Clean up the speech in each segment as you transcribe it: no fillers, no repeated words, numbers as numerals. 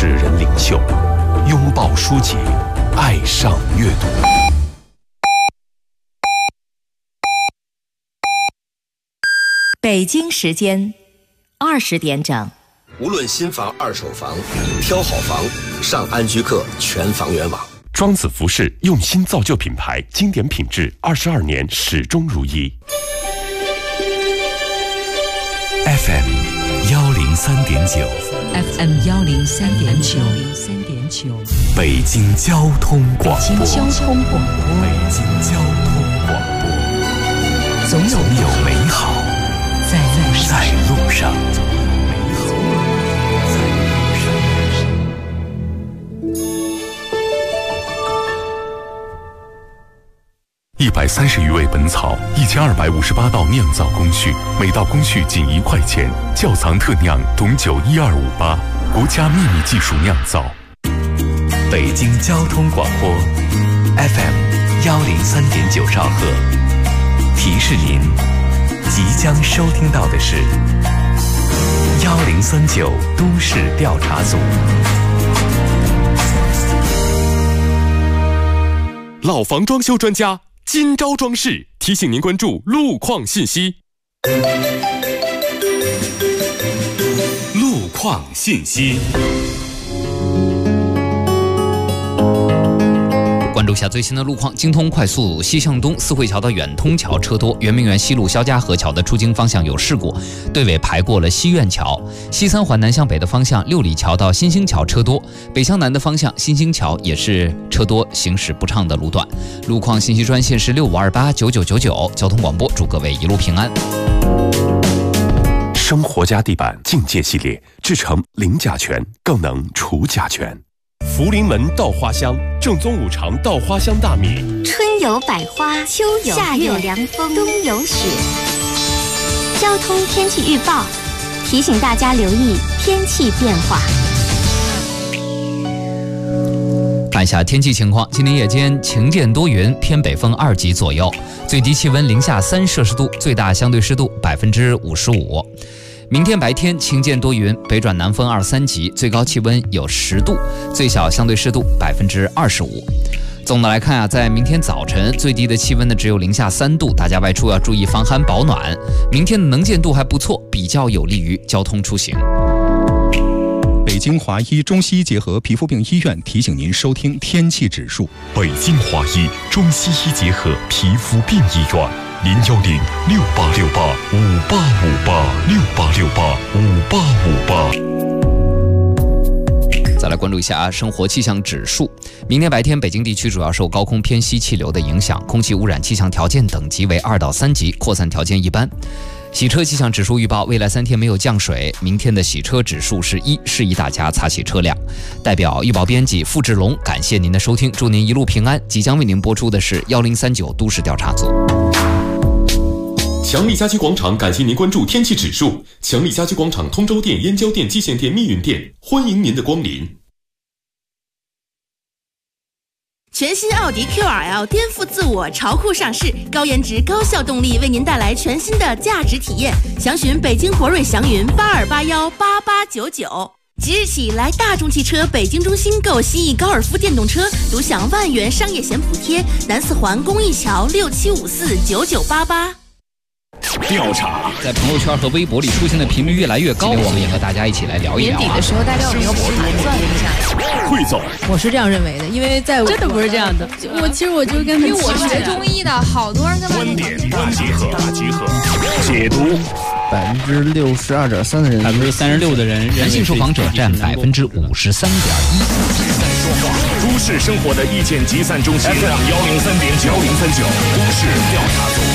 纸人领袖，拥抱书籍，爱上阅读。 北京时间20点整。 无论新房、二手房，挑好房，上安居客全房源网。 庄子服饰用心造就品牌，经典品质，22年始终如一。 FM 103.9 FM 103.9 北京交通广播。 北京交通广播。 北京交通广播。总有美好在路上。130余味本草，1258道酿造工序，每道工序仅1块钱。窖藏特酿董酒12588，国家秘密技术酿造。北京交通广播 FM 103.9兆赫。提示您，即将收听到的是1039都市调查组。 老房装修专家今朝装饰提醒您关注路况信息。 路况信息。 关注一下最新的路况，京通快速西向东四惠桥到远通桥车多，圆明园西路肖家河桥的出京方向有事故，队尾排过了西苑桥。西三环南向北的方向六里桥到新兴桥车多，北向南的方向新兴桥也是车多，行驶不畅的路段。路况信息专线是65289999，交通广播祝各位一路平安。 生活家地板境界系列制成零甲醛，更能除甲醛。福临门稻花香，正宗5常稻花香大米。 春有百花，秋有夏有凉风，冬有雪。交通天气预报提醒大家留意天气变化。 看一下天气情况，今天夜间晴间多云，偏北风2级左右，最低气温零下3摄氏度，最大相对湿度55%。明天白天晴间多云，北转南风2、3级，最高气温有10度，最小相对湿度25%。总的来看啊，在明天早晨最低的气温呢只有零下3度，大家外出要注意防寒保暖。明天的能见度还不错，比较有利于交通出行。 北京华医中西医结合皮肤病医院提醒您收听天气指数。 北京华医中西医结合皮肤病医院，6868-5858，6858-5858。 再来关注一下生活气象指数。明天白天，北京地区主要受高空偏西气流的影响，空气污染气象条件等级为2到3级，扩散条件一般。洗车气象指数预报，未来3天没有降水，明天的洗车指数是1，示意大家擦洗车辆。代表预报编辑付志龙，感谢您的收听，祝您一路平安。即将为您播出的是1039都市调查组。 强力家居广场感谢您关注天气指数。强力家居广场通州店、燕郊店、蓟县店、密云店，欢迎您的光临。 全新奥迪 QRL 颠覆自我，潮酷上市，高颜值、高效动力，为您带来全新的价值体验。详询北京博瑞祥云82818899。即日起来大众汽车北京中心购新翼高尔夫电动车，独享万元商业险补贴。南四环公益桥67549988。 调查在朋友圈和微博里出现的频率越来越高，我们也和大家一起来聊一聊。 年底的时候，大家有没有盘算一下？ 汇总， 我是这样认为的，因为在真的不是这样的。其实我就跟因为我是学中医的，好多人跟观点大集合，解读。 62.3%的人 ，36%的人，男性受访者占53.1%。 都市生活的意见集散中心 FM 103.9，1039都市调查组。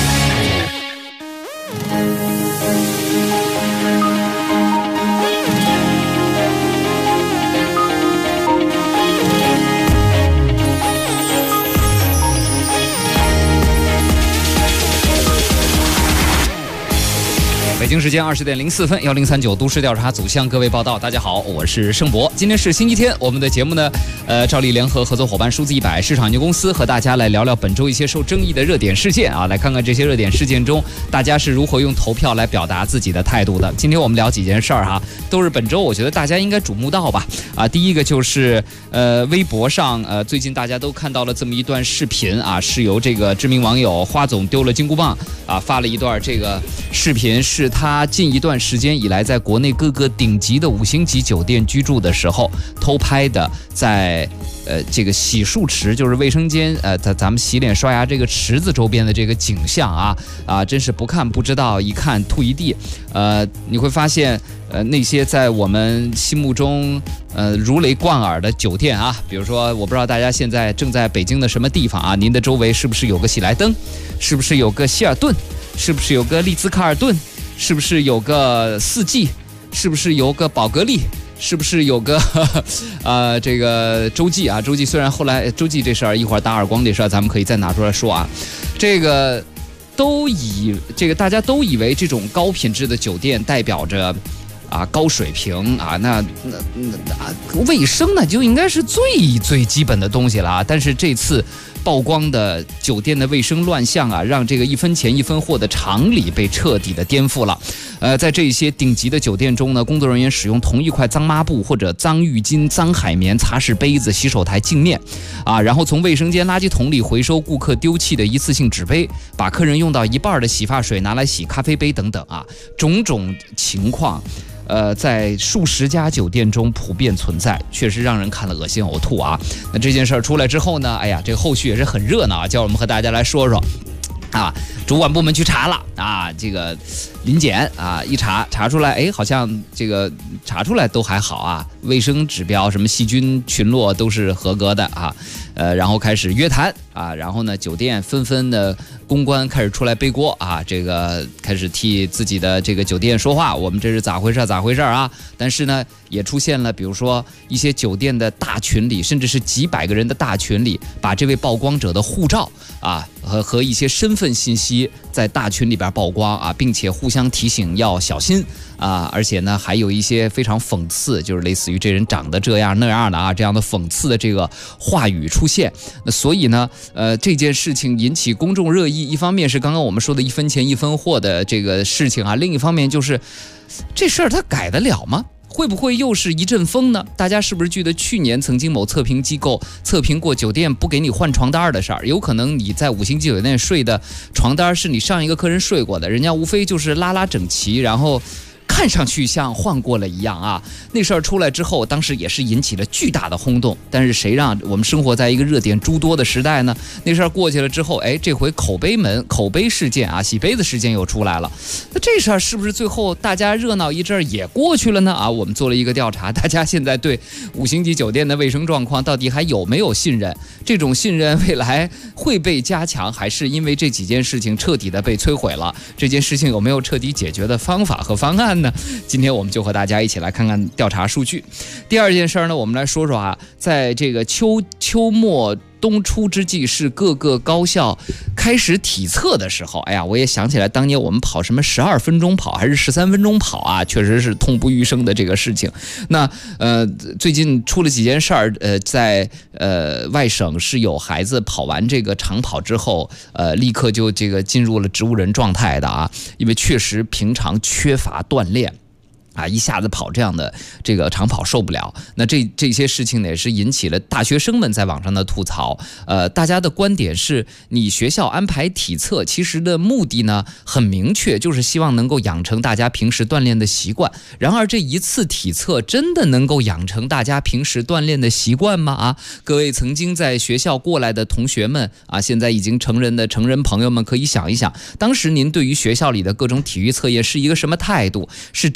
京时间20点04分，1039都市调查组向各位报道。大家好，我是盛博。今天是星期天，我们的节目呢，照例联合合作伙伴数字100市场有限公司和大家来聊聊本周一些受争议的热点事件啊，来看看这些热点事件中大家是如何用投票来表达自己的态度的。今天我们聊几件事儿哈，都是本周我觉得大家应该瞩目到吧。啊，第一个就是微博上最近大家都看到了这么一段视频啊，是由这个知名网友花总丢了金箍棒啊发了一段这个视频，是他近一段时间以来在国内各个顶级的5星级酒店居住的时候偷拍的，在这个洗漱池，就是卫生间咱们洗脸刷牙这个池子周边的这个景象啊，真是不看不知道，一看吐一地。你会发现那些在我们心目中如雷贯耳的酒店啊，比如说我不知道大家现在正在北京的什么地方啊，您的周围是不是有个喜来登，是不是有个希尔顿，是不是有个丽兹卡尔顿，是不是有个四季，是不是有个宝格丽，是不是有个这个洲际啊？洲际虽然后来洲际这事儿一会儿打耳光这事儿咱们可以再拿出来说啊，这个大家都以为这种高品质的酒店代表着高水平啊，那卫生呢就应该是最基本的东西了啊。但是这次曝光的酒店的卫生乱象啊，让这个一分钱一分货的常理被彻底的颠覆了。在这些顶级的酒店中呢，工作人员使用同一块脏抹布或者脏浴巾、脏海绵擦拭杯子、洗手台镜面啊，然后从卫生间垃圾桶里回收顾客丢弃的一次性纸杯，把客人用到一半的洗发水拿来洗咖啡杯等等啊，种种情况。在数十家酒店中普遍存在，确实让人看了恶心呕吐啊。那这件事儿出来之后呢，哎呀，这个后续也是很热闹啊，叫我们和大家来说说啊。主管部门去查了啊，这个临检啊，一查出来，哎，好像这个查出来都还好啊，卫生指标什么细菌群落都是合格的啊。然后开始约谈啊，然后呢，酒店纷纷的公关开始出来背锅啊，这个开始替自己的这个酒店说话，我们这是咋回事啊？但是呢，也出现了，比如说一些酒店的大群里，甚至是几百个人的大群里，把这位曝光者的护照啊和一些身份信息在大群里边曝光啊，并且互相提醒要小心啊，而且呢，还有一些非常讽刺，就是类似于这人长得这样那样的啊，这样的讽刺的这个话语出现。那所以呢，这件事情引起公众热议，一方面是刚刚我们说的一分钱一分货的这个事情啊，另一方面就是这事儿它改得了吗？会不会又是一阵风呢？大家是不是记得去年曾经某测评机构测评过酒店不给你换床单的事儿？有可能你在5星级酒店睡的床单是你上一个客人睡过的，人家无非就是拉整齐，然后看上去像换过了一样啊。那事儿出来之后，当时也是引起了巨大的轰动。但是谁让我们生活在一个热点诸多的时代呢？那事儿过去了之后，哎，这回口碑事件啊，洗杯子事件又出来了。那这事儿是不是最后大家热闹一阵儿也过去了呢？啊，我们做了一个调查，大家现在对5星级酒店的卫生状况到底还有没有信任？这种信任未来会被加强，还是因为这几件事情彻底的被摧毁了？这件事情有没有彻底解决的方法和方案呢？今天我们就和大家一起来看看调查数据。第二件事呢，我们来说说啊，在这个秋末冬初之际，是各个高校开始体测的时候，哎呀，我也想起来当年我们跑什么12分钟跑还是13分钟跑啊，确实是痛不欲生的这个事情。那最近出了几件事儿，在外省是有孩子跑完这个长跑之后，立刻就这个进入了植物人状态的啊，因为确实平常缺乏锻炼。啊，一下子跑这样的这个长跑受不了。那这些事情呢，也是引起了大学生们在网上的吐槽。大家的观点是，你学校安排体测，其实的目的呢很明确，就是希望能够养成大家平时锻炼的习惯。然而这一次体测真的能够养成大家平时锻炼的习惯吗？啊，各位曾经在学校过来的同学们啊，现在已经成人的成人朋友们，可以想一想，当时您对于学校里的各种体育测验是一个什么态度？是真的能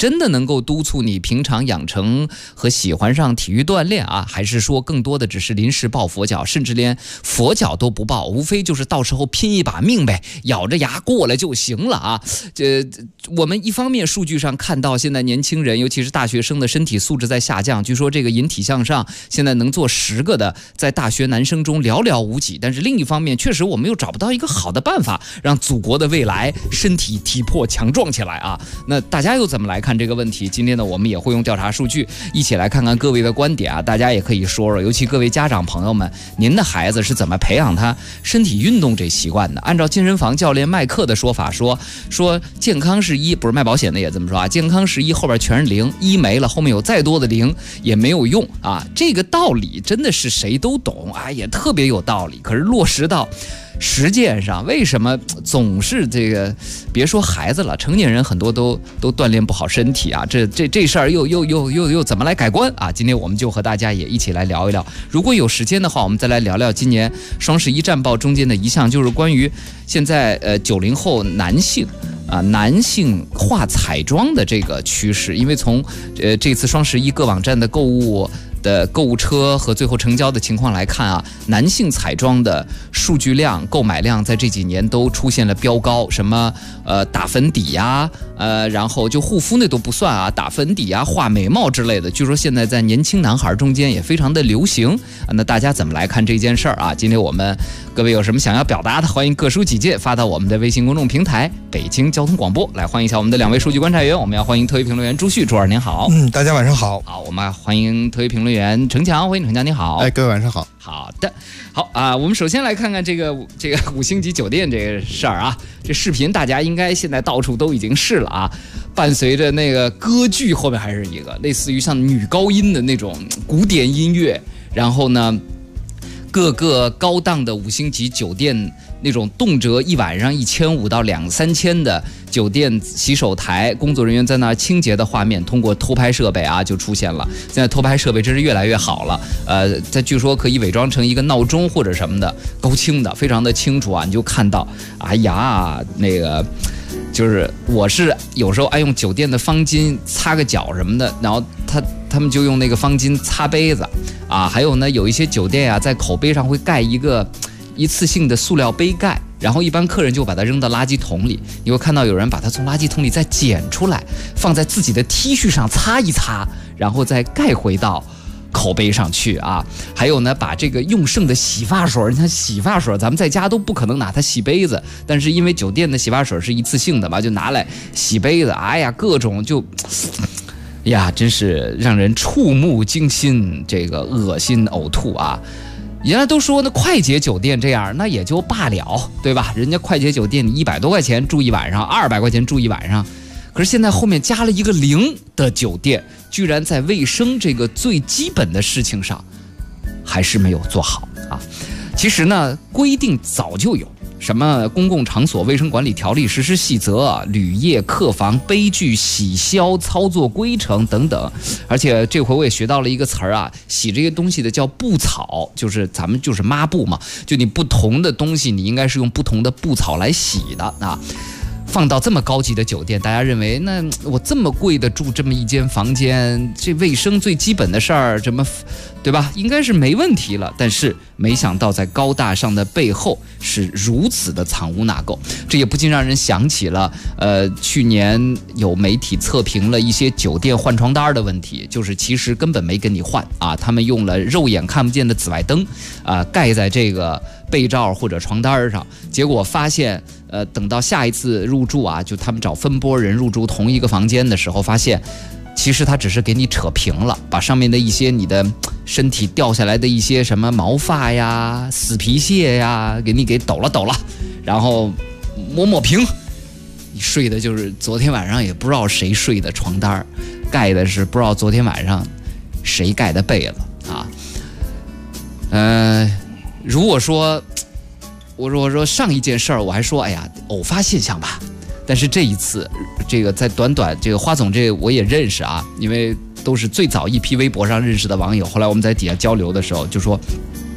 能够督促你平常养成和喜欢上体育锻炼啊，还是说更多的只是临时抱佛脚，甚至连佛脚都不抱，无非就是到时候拼一把命呗，咬着牙过来就行了啊。我们一方面数据上看到现在年轻人，尤其是大学生的身体素质在下降，据说这个引体向上现在能做10个的，在大学男生中寥寥无几。但是另一方面，确实我们又找不到一个好的办法，让祖国的未来身体体魄强壮起来啊。那大家又怎么来看这个问题？今天呢，我们也会用调查数据一起来看看各位的观点啊。大家也可以说说，尤其各位家长朋友们，您的孩子是怎么培养他身体运动这习惯的？按照健身房教练麦克的说法，说健康是1，不是卖保险的也这么说啊，健康是1，后边全是0，1没了，后面有再多的0也没有用啊。这个道理真的是谁都懂啊，也特别有道理。可是落实到实践上，为什么总是这个？别说孩子了，成年人很多都锻炼不好身体啊。这事儿又怎么来改观啊？今天我们就和大家也一起来聊一聊。如果有时间的话，我们再来聊聊今年双11战报中间的一项，就是关于现在90后男性化彩妆的这个趋势。因为从这次双11各网站的购物车和最后成交的情况来看啊，男性彩妆的数据量、购买量在这几年都出现了飙高。什么打粉底呀，然后就护肤那都不算啊，打粉底呀、画美貌之类的，据说现在在年轻男孩中间也非常的流行。那大家怎么来看这件事儿啊？今天我们各位有什么想要表达的，欢迎各抒己见，发到我们的微信公众平台北京交通广播。来欢迎一下我们的2位数据观察员，我们要欢迎特约评论员朱旭，朱老师您好。 大家晚上好。 好，我们欢迎特约评论员程强，欢迎程强，你好。 各位晚上好。 好的，好啊，我们首先来看看这个5星级酒店这个事儿啊。这视频大家应该现在到处都已经是了啊，伴随着那个歌剧，后面还是一个类似于像女高音的那种古典音乐，然后呢，各个高档的5星级酒店那种动辄一晚上1500到2-3千的酒店洗手台，工作人员在那儿清洁的画面，通过偷拍设备啊就出现了。现在偷拍设备真是越来越好了，它据说可以伪装成一个闹钟或者什么的，高清的，非常的清楚啊，你就看到，哎呀，那个就是我是有时候爱用酒店的方巾擦个脚什么的，然后他们就用那个方巾擦杯子啊，还有呢，有一些酒店啊，在口碑上会盖一个一次性的塑料杯盖，然后一般客人就把它扔到垃圾桶里，你会看到有人把它从垃圾桶里再捡出来，放在自己的 T 恤上擦一擦，然后再盖回到口碑上去啊。还有呢，把这个用剩的洗发水，你看洗发水咱们在家都不可能拿它洗杯子，但是因为酒店的洗发水是一次性的嘛，就拿来洗杯子，哎呀，各种就呀，真是让人触目惊心，这个恶心呕吐啊。原来都说那快捷酒店这样，那也就罢了，对吧？人家快捷酒店你100多块钱住一晚上，200块钱住一晚上，可是现在后面加了一个0的酒店，居然在卫生这个最基本的事情上还是没有做好啊。其实呢，规定早就有，什么公共场所卫生管理条例实施细则、旅业客房杯具洗消操作规程等等。而且这回我也学到了一个词儿啊，洗这些东西的叫布草，就是咱们就是抹布嘛，就你不同的东西你应该是用不同的布草来洗的啊。放到这么高级的酒店，大家认为那我这么贵的住这么一间房间，这卫生最基本的事儿怎么，对吧？应该是没问题了。但是没想到在高大上的背后是如此的藏污纳垢，这也不禁让人想起了去年有媒体测评了一些酒店换床单的问题，就是其实根本没跟你换啊，他们用了肉眼看不见的紫外灯盖在这个被罩或者床单上，结果发现等到下一次入住啊，就他们找分拨人入住同一个房间的时候，发现其实他只是给你扯平了，把上面的一些你的身体掉下来的一些什么毛发呀、死皮屑呀，给你抖了，然后抹平，你睡的就是昨天晚上也不知道谁睡的床单，盖的是不知道昨天晚上谁盖的被子啊。如果说我说上一件事儿，我还说哎呀偶发现象吧，但是这一次这个在短这个花总这个我也认识啊，因为都是最早一批微博上认识的网友，后来我们在底下交流的时候就说，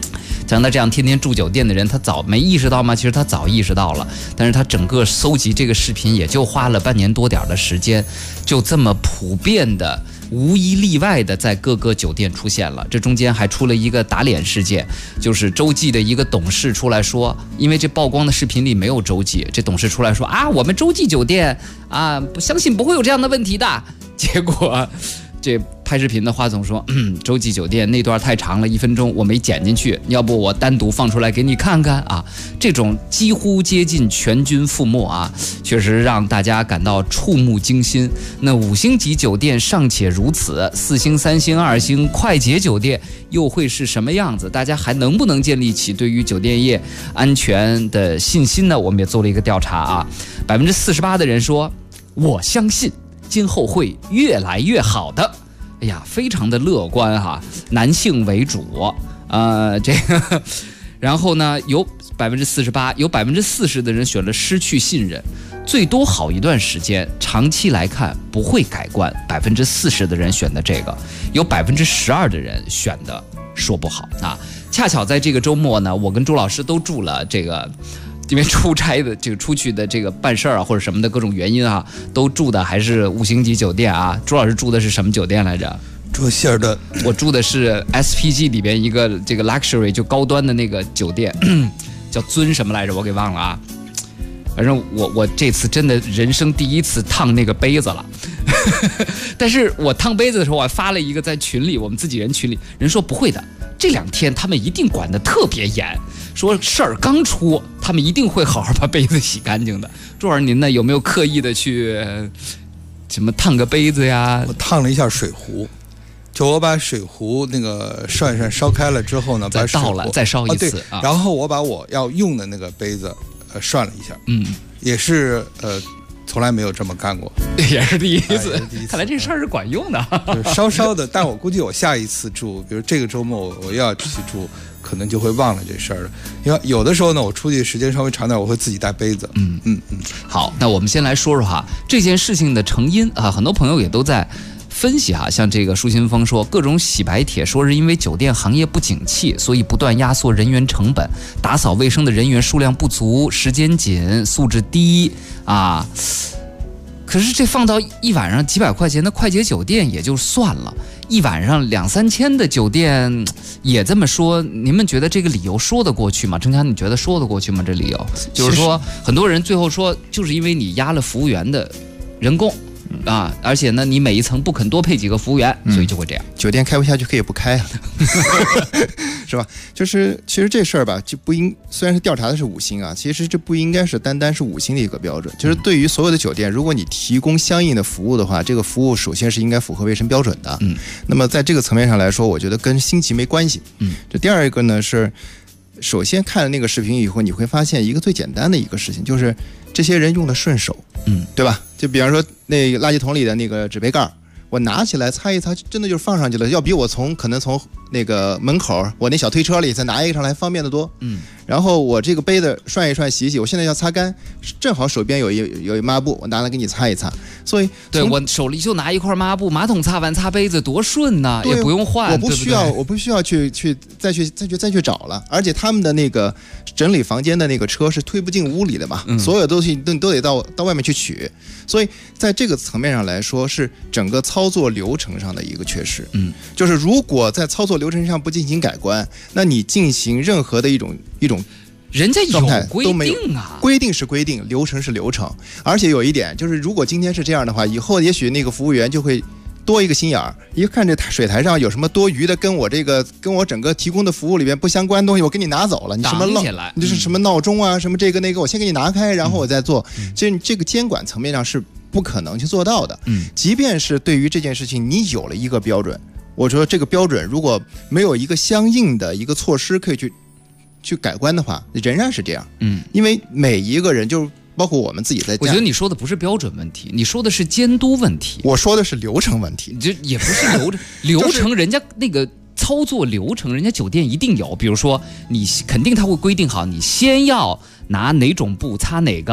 像他这样天天住酒店的人，他早没意识到吗？其实他早意识到了，但是他整个搜集这个视频也就花了半年多点的时间，就这么普遍的无一例外的在各个酒店出现了。这中间还出了一个打脸事件，就是洲际的一个董事出来说，因为这曝光的视频里没有洲际，这董事出来说啊，我们洲际酒店啊，不相信不会有这样的问题的。结果这拍视频的华总说，洲际酒店那段太长了，1分钟我没剪进去，要不我单独放出来给你看看啊。这种几乎接近全军覆没啊，确实让大家感到触目惊心。那5星级酒店尚且如此，4星、3星、2星快捷酒店又会是什么样子？大家还能不能建立起对于酒店业安全的信心呢？我们也做了一个调查啊，48%的人说我相信今后会越来越好的。哎呀，非常的乐观哈，男性为主，这个，然后呢，有48%，有40%的人选了失去信任，最多好一段时间，长期来看不会改观。40%的人选的这个，有12%的人选的说不好啊。恰巧在这个周末呢，我跟朱老师都住了这个。因为出差的这个出去的这个办事儿啊或者什么的各种原因啊，都住的还是5星级酒店啊。朱老师住的是什么酒店来着？ 住希尔顿。 我住的是 SPG 里边一个这个 luxury 就高端的那个酒店，叫尊什么来着？我给忘了啊。反正我这次真的人生第一次烫那个杯子了，但是我烫杯子的时候，我还发了一个在群里，我们自己人群里，人说不会的，这2天他们一定管得特别严，说事儿刚出，他们一定会好好把杯子洗干净的。朱老师您呢，有没有刻意的去什么烫个杯子呀？ 我烫了一下水壶。就我把水壶那个涮一涮烧开了之后呢，把水壶倒了再烧一次， 对，然后我把我要用的那个杯子涮了一下，也是从来没有这么干过， 也是第一次，看来这事儿是管用的， 就是稍稍的。但我估计我下一次住，比如这个周末我又要去住，可能就会忘了这事儿了。因为有的时候呢，我出去时间稍微长点，我会自己带杯子。 好，那我们先来说说哈这件事情的成因啊，很多朋友也都在分析哈，像这个舒新峰说，各种洗白帖说是因为酒店行业不景气，所以不断压缩人员成本，打扫卫生的人员数量不足，时间紧，素质低啊。可是这放到一晚上几百块钱的快捷酒店也就算了，一晚上2、3千的酒店也这么说，你们觉得这个理由说得过去吗？郑强，你觉得说得过去吗？这理由就是说，很多人最后说，就是因为你压了服务员的人工。啊，而且呢，你每一层不肯多配几个服务员，所以就会这样。 酒店开不下去可以不开啊，是吧？就是其实这事儿吧，就不应虽然是调查的是5星啊，其实这不应该是单单是5星的一个标准。就是对于所有的酒店，如果你提供相应的服务的话，这个服务首先是应该符合卫生标准的。那么在这个层面上来说，我觉得跟星级没关系。这第二一个呢是，首先看了那个视频以后，你会发现一个最简单的一个事情，就是这些人用的顺手，对吧？就比方说那个垃圾桶里的那个纸杯盖，我拿起来擦一擦，真的就是放上去了，要比我可能从那个门口我那小推车里再拿一个上来方便得多。然后我这个杯子涮一涮洗一洗，我现在要擦干，正好手边有一抹布，我拿来给你擦一擦。所以对我手里就拿一块抹布，马桶擦完擦杯子多顺呐，也不用换， 我不需要再去找了。而且他们的那个整理房间的那个车是推不进屋里的嘛，所有东西都得到外面去取。所以在这个层面上来说，是整个操作流程上的一个缺失。就是如果在操作流程上不进行改观，那你进行任何的一种人家有规定啊， 规定是规定，流程是流程。而且有一点就是，如果今天是这样的话，以后也许那个服务员就会多一个心眼儿，一看这水台上有什么多余的跟我整个提供的服务里面不相关的东西，我给你拿走了。你什么你就是什么闹钟啊，什么这个那个，我先给你拿开，然后我再做。其实这个监管层面上是不可能去做到的。即便是对于这件事情你有了一个标准，我说这个标准如果没有一个相应的一个措施可以去改观的话，仍然是这样。因为每一个人就包括我们自己在家， 我觉得你说的不是标准问题，你说的是监督问题。 我说的是流程问题。 这也不是流程，人家那个操作流程，人家酒店一定有。比如说，你肯定他会规定好，你先要拿哪种布擦哪个，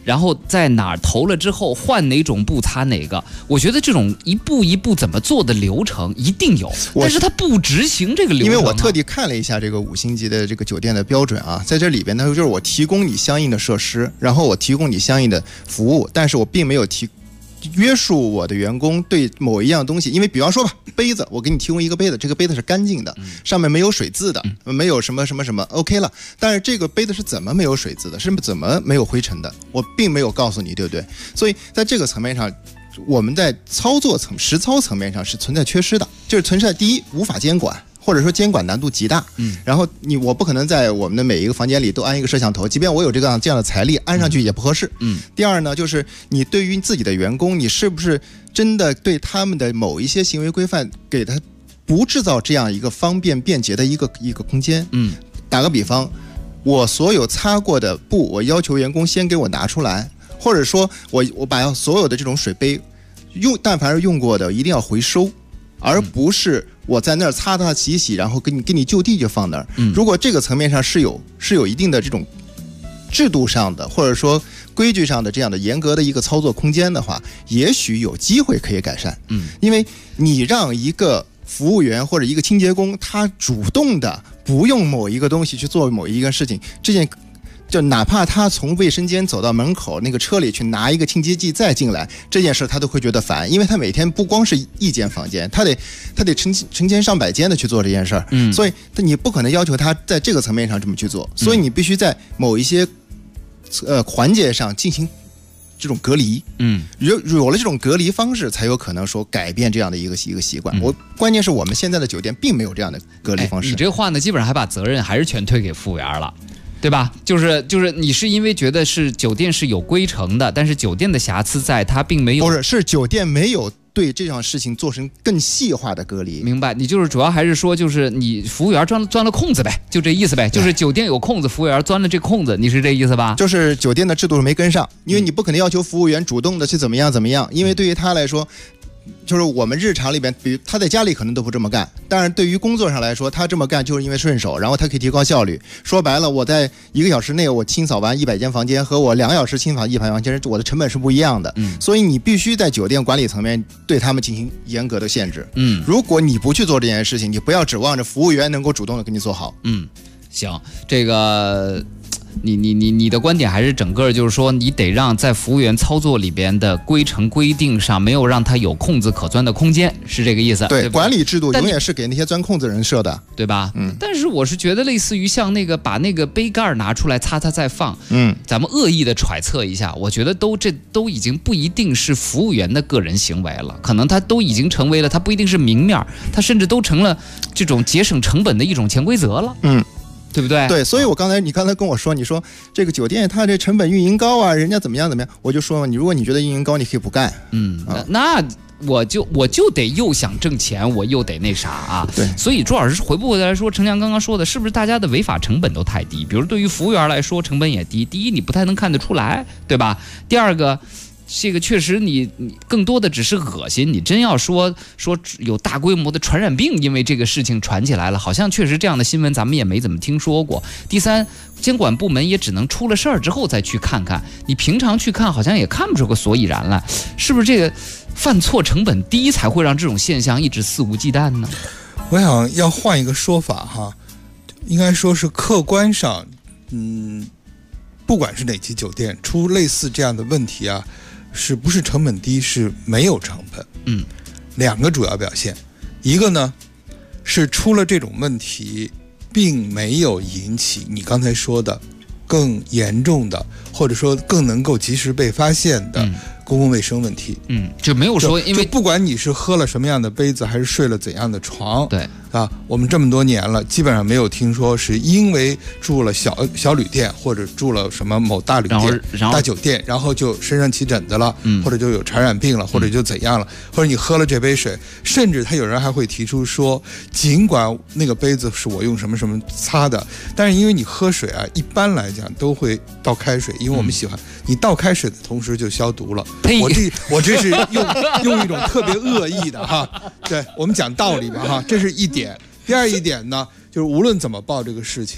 然后在哪儿投了之后换哪种布擦哪个。我觉得这种一步一步怎么做的流程一定有，但是他不执行这个流程。 因为我特地看了一下这个5星级的这个酒店的标准啊，在这里边呢，就是我提供你相应的设施，然后我提供你相应的服务，但是我并没有约束我的员工对某一样东西。因为比方说吧，杯子，我给你提供一个杯子，这个杯子是干净的，上面没有水渍的，没有什么什么什么 OK 了。但是这个杯子是怎么没有水渍的，是怎么没有灰尘的，我并没有告诉你，对不对？所以在这个层面上，我们在实操层面上是存在缺失的，就是存在第一无法监管，或者说监管难度极大。然后我不可能在我们的每一个房间里都安一个摄像头，即便我有这样的财力，安上去也不合适。第二呢，就是你对于自己的员工，你是不是真的对他们的某一些行为规范，给他不制造这样一个方便便捷的一个空间？打个比方，我所有擦过的布，我要求员工先给我拿出来，或者说我把所有的这种水杯但凡是用过的一定要回收，而不是我在那儿擦洗洗，然后给你就地就放那儿。如果这个层面上是有一定的这种制度上的或者说规矩上的这样的严格的一个操作空间的话，也许有机会可以改善。因为你让一个服务员或者一个清洁工他主动的不用某一个东西去做某一个事情，就哪怕他从卫生间走到门口那个车里去拿一个清洁剂再进来，这件事他都会觉得烦，因为他每天不光是一间房间，他得成千上百间的去做这件事儿。所以你不可能要求他在这个层面上这么去做，所以你必须在某一些环节上进行这种隔离。有了这种隔离方式，才有可能说改变这样的一个习惯。关键是我们现在的酒店并没有这样的隔离方式。 你这话呢，基本上还把责任还是全推给服务员了。对吧？就是你是因为觉得是酒店是有规程的，但是酒店的瑕疵在它并没有， 不是酒店没有对这样事情做成更细化的隔离。 明白？你就是主要还是说，就是你服务员钻了空子呗，就这意思呗。就是酒店有空子，服务员钻了这空子，你是这意思吧？ 就是酒店的制度没跟上，因为你不可能要求服务员主动的去怎么样，因为对于他来说。就是我们日常里边，比如他在家里可能都不这么干，但是对于工作上来说，他这么干就是因为顺手，然后他可以提高效率。说白了，我在1个小时内我清扫完100间房间和我2小时清扫100房间，我的成本是不一样的。所以你必须在酒店管理层面对他们进行严格的限制。如果你不去做这件事情，你不要指望着服务员能够主动的给你做好。 行，这个。你的观点还是整个就是说，你得让在服务员操作里边的规程规定上没有让他有空子可钻的空间，是这个意思？ 对，管理制度永远是给那些钻空子人设的， 对吧？但是我是觉得类似于像那个把那个杯盖拿出来擦再放，咱们恶意的揣测一下，我觉得这都已经不一定是服务员的个人行为了，可能他都已经成为了，他不一定是明面，他甚至都成了这种节省成本的一种潜规则了。对不对？ 对，所以你刚才跟我说，你说这个酒店它这成本运营高啊，人家怎么样，我就说如果你觉得运营高，你可以不干。 那我就得又想挣钱，我又得那啥啊。 对， 所以朱老师回过来说，程亮刚刚说的，是不是大家的违法成本都太低？比如对于服务员来说，成本也低。第一，你不太能看得出来，对吧？第二个。这个确实你更多的只是恶心，你真要说有大规模的传染病，因为这个事情传起来了，好像确实这样的新闻咱们也没怎么听说过。第三，监管部门也只能出了事儿之后再去看看，你平常去看好像也看不出个所以然来，是不是这个犯错成本低才会让这种现象一直肆无忌惮呢？ 我想要换一个说法哈，应该说是客观上，不管是哪期酒店出类似这样的问题啊，是不是成本低，是没有成本。两个主要表现，一个呢是出了这种问题，并没有引起你刚才说的更严重的，或者说更能够及时被发现的公共卫生问题。 就没有说，因为不管你是喝了什么样的杯子，还是睡了怎样的床， 对啊，我们这么多年了，基本上没有听说是因为住了小旅店，或者住了什么某大旅店、大酒店，然后就身上起疹子了，或者就有传染病了，或者就怎样了，或者你喝了这杯水，甚至他有人还会提出说，尽管那个杯子是我用什么什么擦的，但是因为你喝水啊，一般来讲都会倒开水，因为我们喜欢你倒开水的同时就消毒了。我这是用一种特别恶意的哈，对我们讲道理吧哈，这是一点。第二一点呢，就是无论怎么报这个事情，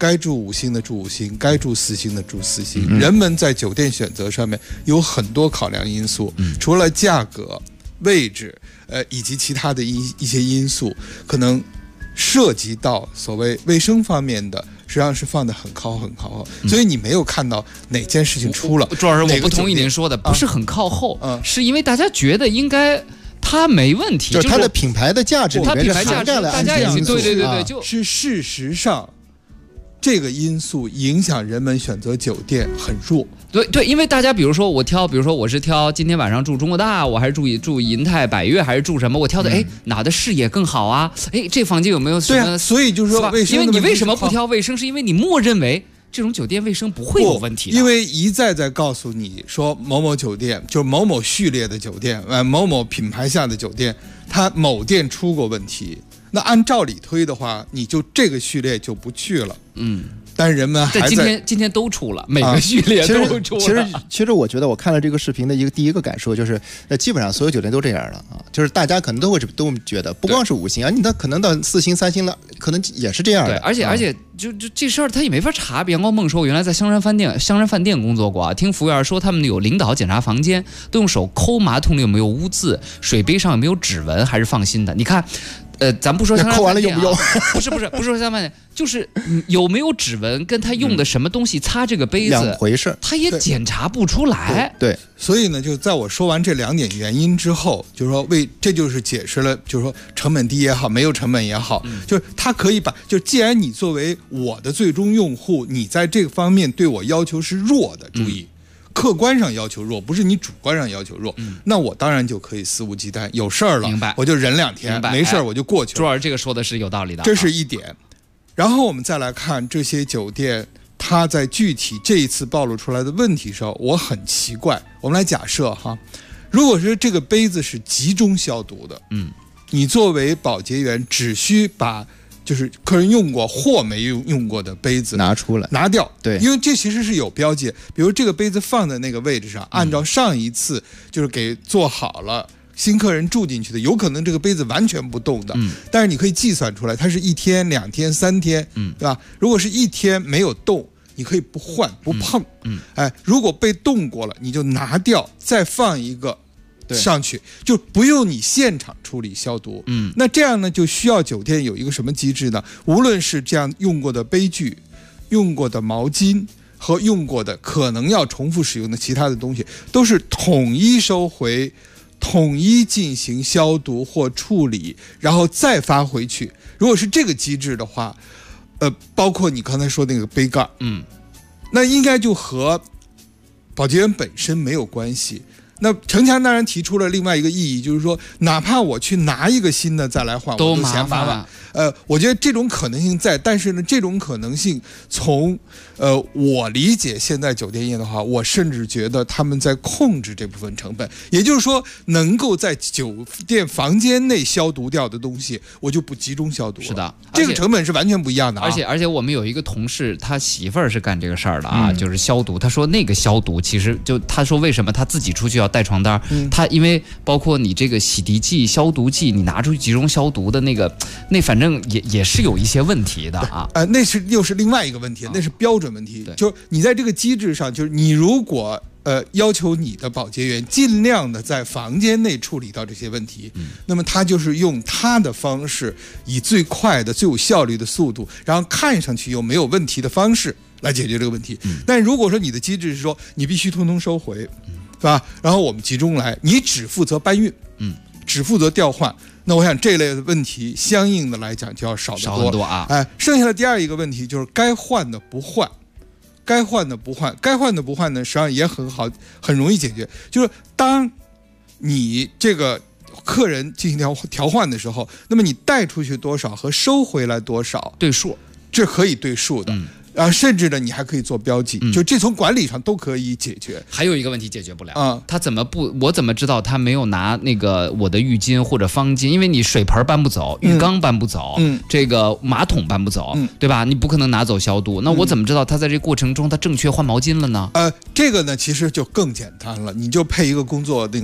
该住5星的住5星，该住4星的住4星。人们在酒店选择上面有很多考量因素，除了价格、位置，以及其他的一些因素，可能涉及到所谓卫生方面的，实际上是放得很靠后，所以你没有看到哪件事情出了。 朱老师，我不同意您说的，不是很靠后，是因为大家觉得应该。它没问题， 就是它的品牌的价值里面是涵盖了大家也对， 就是事实上，这个因素影响人们选择酒店很弱。 对，因为大家比如说比如说我是挑今天晚上住中国大，我还是住银泰百悦，还是住什么？我挑的哪的视野更好啊？这房间有没有什么？ 对啊，所以就是说卫生， 因为你为什么不挑卫生？是因为你默认为这种酒店卫生不会有问题的， 因为一再在告诉你说某某酒店就是某某序列的酒店，某某品牌下的酒店，它某店出过问题，那按照理推的话，你就这个序列就不去了。但是人们还在今天都出了，每个序列都出了。 其实我觉得我看了这个视频的第一个感受就是，基本上所有酒店都这样的啊，就是大家可能都觉得，不光是5星啊，你可能到4星、3星了，可能也是这样的。 对，而且就这事儿他也没法查。阳光梦说，原来在香山饭店工作过啊，听服务员说他们有领导检查房间，都用手抠马桶里有没有污渍，水杯上有没有指纹，还是放心的。你看。咱不说香山饭店、啊， 抠完了用不用？ 不是说香山饭店，就是有没有指纹，跟他用的什么东西擦这个杯子两回事， 他也检查不出来。 对， 所以呢，就在我说完这2点原因之后，就是说这就是解释了，就是说成本低也好，没有成本也好，就是他可以就既然你作为我的最终用户，你在这个方面对我要求是弱的，注意。客观上要求弱，不是你主观上要求弱，那我当然就可以肆无忌惮，有事儿了， 明白， 我就忍2天，没事儿我就过去了。 朱老师这个说的是有道理的， 这是一点。然后我们再来看这些酒店，它在具体这一次暴露出来的问题上，我很奇怪。我们来假设哈，如果是这个杯子是集中消毒的，你作为保洁员只需把就是客人用过或没用过的杯子拿出来拿掉， 对， 因为这其实是有标记，比如这个杯子放在那个位置上，按照上一次就是给做好了新客人住进去的，有可能这个杯子完全不动的，但是你可以计算出来，它是1天、2天、3天，对吧？如果是1天没有动，你可以不换不碰，如果被动过了，你就拿掉，再放一个。上去就不用你现场处理消毒，那这样呢就需要酒店有一个什么机制呢？无论是这样用过的杯具、用过的毛巾和用过的可能要重复使用的其他的东西，都是统一收回、统一进行消毒或处理，然后再发回去。如果是这个机制的话，包括你刚才说那个杯盖，那应该就和保洁员本身没有关系。那程强当然提出了另外一个意义，就是说，哪怕我去拿一个新的再来换，我都嫌麻烦。我觉得这种可能性在，但是呢，这种可能性从我理解现在酒店业的话，我甚至觉得他们在控制这部分成本，也就是说，能够在酒店房间内消毒掉的东西，我就不集中消毒了。 是的， 这个成本是完全不一样的啊。 而且我们有一个同事，他媳妇儿是干这个事儿的啊，就是消毒。他说那个消毒其实他说为什么他自己出去要带床单，他因为包括你这个洗涤剂、消毒剂，你拿出去集中消毒的那反正也是有一些问题的啊。 那又是另外一个问题，那是标准问题。就是你在这个机制上，就是你如果要求你的保洁员尽量的在房间内处理到这些问题，那么他就是用他的方式，以最快的、最有效率的速度，然后看上去又没有问题的方式来解决这个问题。但如果说你的机制是说你必须通通收回，是吧？然后我们集中来，你只负责搬运，只负责调换。那我想这类的问题，相应的来讲就要少得多， 很多啊。 剩下的第二一个问题就是该换的不换，该换的不换，该换的不换呢，实际上也很好，很容易解决。就是当你这个客人进行调换的时候，那么你带出去多少和收回来多少对数， 这可以对数的。甚至呢，你还可以做标记，就这从管理上都可以解决。 还有一个问题解决不了，他我怎么知道他没有拿那个我的浴巾或者方巾？因为你水盆搬不走，浴缸搬不走，这个马桶搬不走，对吧？你不可能拿走消毒。那我怎么知道他在这过程中他正确换毛巾了呢？ 这个呢，其实就更简单了，你就配一个工作那个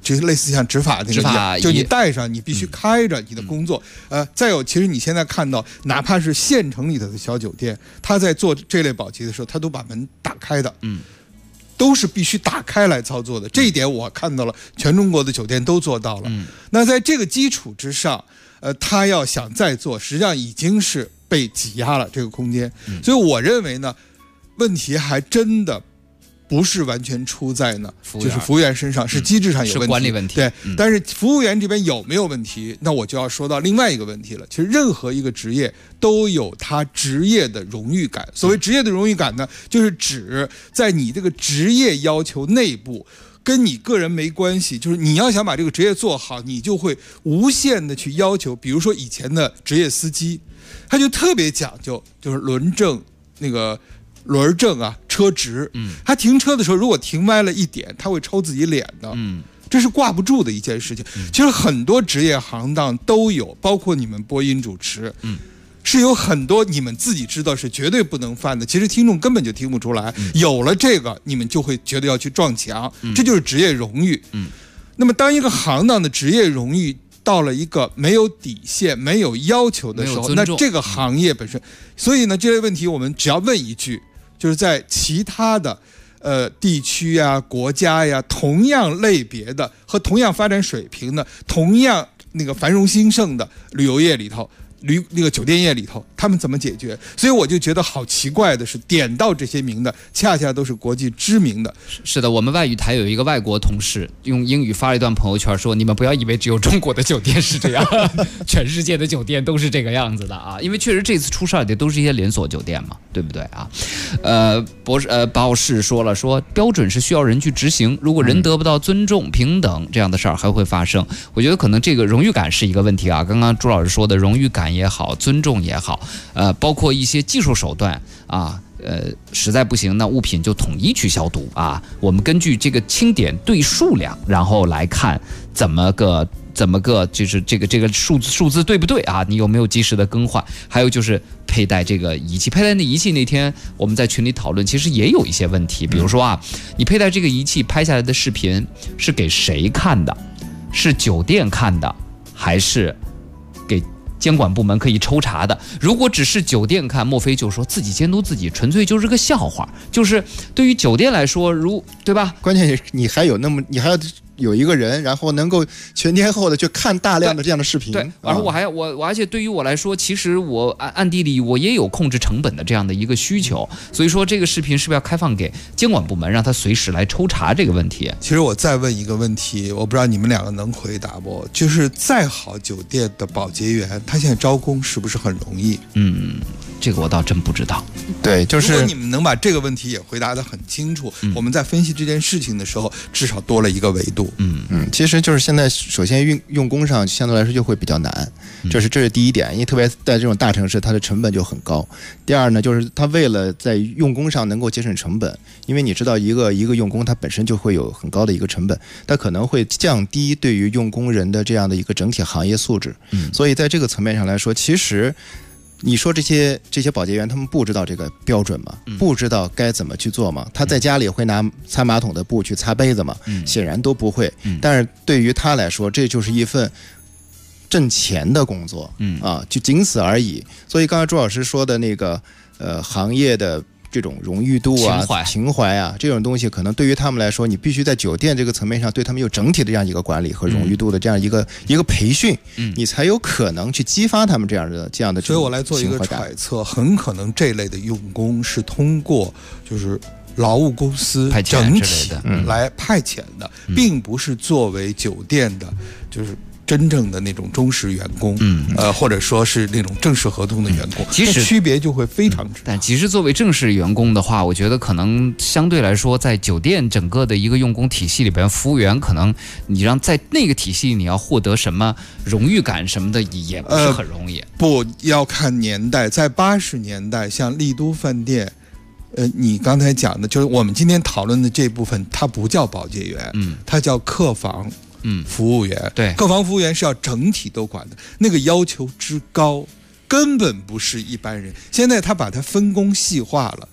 就类似像执法那个一样，就你带上，你必须开着你的工作。再有，其实你现在看到，哪怕是县城里头的小酒店，他在做这类保洁的时候，他都把门打开的，都是必须打开来操作的。这一点我看到了，全中国的酒店都做到了。那在这个基础之上，他要想再做，实际上已经是被挤压了这个空间。所以我认为呢，问题还真的不是完全出在呢，就是服务员身上，是机制上有问题， 是管理问题。 对，但是服务员这边有没有问题，那我就要说到另外一个问题了。其实任何一个职业都有他职业的荣誉感。所谓职业的荣誉感呢，就是指在你这个职业要求内部，跟你个人没关系，就是你要想把这个职业做好，你就会无限的去要求。比如说以前的职业司机，他就特别讲究，就是轮证那个。轮证啊，车值，他停车的时候如果停歪了一点，他会抽自己脸的，这是挂不住的一件事情。其实很多职业行当都有，包括你们播音主持，是有很多你们自己知道是绝对不能犯的，其实听众根本就听不出来。有了这个，你们就会觉得要去撞墙，这就是职业荣誉。那么当一个行当的职业荣誉到了一个没有底线、没有要求的时候，那这个行业本身，所以呢，这类问题我们只要问一句。就是在其他的地区啊、国家呀，同样类别的和同样发展水平的、同样那个繁荣兴盛的旅游业里头、那个酒店业里头，他们怎么解决？所以我就觉得好奇怪的是，点到这些名的，恰恰都是国际知名的。 是的，我们外语台有一个外国同事用英语发了一段朋友圈，说：“你们不要以为只有中国的酒店是这样，全世界的酒店都是这个样子的啊！因为确实这次出事儿的都是一些连锁酒店嘛，对不对啊？”报士说了，说标准是需要人去执行，如果人得不到尊重、平等，这样的事儿还会发生。我觉得可能这个荣誉感是一个问题啊。刚刚朱老师说的荣誉感也好，尊重也好，包括一些技术手段啊，实在不行，那物品就统一去消毒啊。我们根据这个清点对数量，然后来看怎么个就是这个数字对不对啊？你有没有及时的更换？还有就是佩戴这个仪器，佩戴的仪器那天我们在群里讨论，其实也有一些问题，比如说啊，你佩戴这个仪器拍下来的视频是给谁看的？是酒店看的，还是给监管部门可以抽查的？如果只是酒店看，莫非就说自己监督自己，纯粹就是个笑话？就是对于酒店来说，对吧？ 关键你还要有一个人，然后能够全天候的去看大量的这样的视频。 对，然后我而且对于我来说，其实我暗地里我也有控制成本的这样的一个需求，所以说这个视频是不是要开放给监管部门，让他随时来抽查这个问题？ 其实我再问一个问题，我不知道你们两个能回答不？就是再好酒店的保洁员，他现在招工是不是很容易？ 这个我倒真不知道。 对，就是如果你们能把这个问题也回答得很清楚，我们在分析这件事情的时候，至少多了一个维度。 其实就是现在首先用工上相对来说就会比较难，这是第一点，因为特别在这种大城市，它的成本就很高。第二呢，就是它为了在用工上能够节省成本，因为你知道一个用工它本身就会有很高的一个成本，它可能会降低对于用工人的这样的一个整体行业素质。所以在这个层面上来说，其实你说这些保洁员他们不知道这个标准吗？不知道该怎么去做吗？他在家里会拿擦马桶的布去擦杯子吗？显然都不会。但是对于他来说，这就是一份挣钱的工作，就仅此而已。所以刚才朱老师说的那个行业的这种荣誉度啊、情怀啊，这种东西可能对于他们来说，你必须在酒店这个层面上对他们有整体的这样一个管理和荣誉度的这样一个培训，你才有可能去激发他们这样的。 所以我来做一个揣测，很可能这类的用工是通过就是劳务公司整体来派遣的，并不是作为酒店的，就是真正的那种忠实员工，或者说是那种正式合同的员工， 其实区别就会非常之大。 但其实作为正式员工的话，我觉得可能相对来说，在酒店整个的一个用工体系里边，服务员可能你让在那个体系你要获得什么荣誉感什么的，也不是很容易。 不要看年代，在80年代，像丽都饭店。你刚才讲的就是我们今天讨论的这部分，它不叫保洁员，它叫客房服务员。 对， 客房服务员是要整体都管的，那个要求之高，根本不是一般人。现在他把它分工细化了，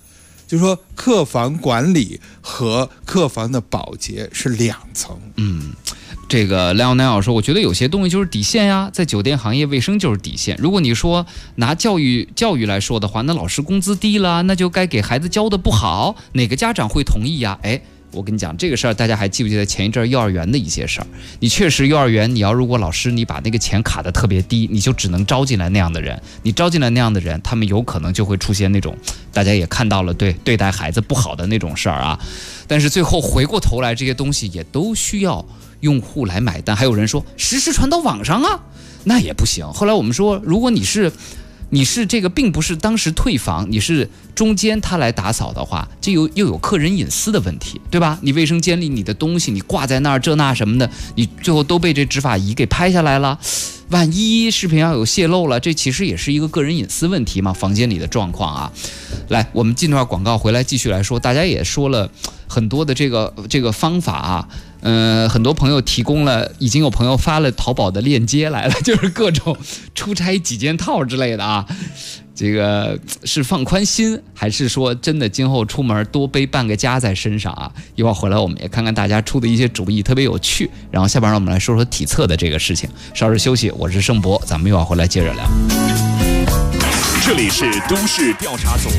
就是说客房管理和客房的保洁是2层。 这个莱奥奈尔说，我觉得有些东西就是底线呀，在酒店行业卫生就是底线。如果你说拿教育来说的话，那老师工资低了，那就该给孩子教的不好，哪个家长会同意呀？我跟你讲这个事儿，大家还记不记得前一阵幼儿园的一些事儿？你确实幼儿园，你要如果老师你把那个钱卡得特别低，你就只能招进来那样的人。你招进来那样的人，他们有可能就会出现那种大家也看到了对待孩子不好的那种事儿啊。但是最后回过头来，这些东西也都需要用户来买单。还有人说实时传到网上啊，那也不行。后来我们说，如果你是这个并不是当时退房，你是中间他来打扫的话，这又有客人隐私的问题，对吧？你卫生间里你的东西你挂在那儿这那什么的，你最后都被这执法仪给拍下来了，万一视频要有泄露了，这其实也是一个个人隐私问题嘛，房间里的状况啊。来，我们进段广告回来继续来说，大家也说了很多的这个方法啊。很多朋友提供了，已经有朋友发了淘宝的链接来了，就是各种出差几件套之类的啊。这个是放宽心，还是说真的今后出门多背半个家在身上啊？一会儿回来我们也看看大家出的一些主意，特别有趣。然后下边让我们来说说体测的这个事情。稍事休息，我是盛博，咱们一会儿回来接着聊。 这里是都市调查组。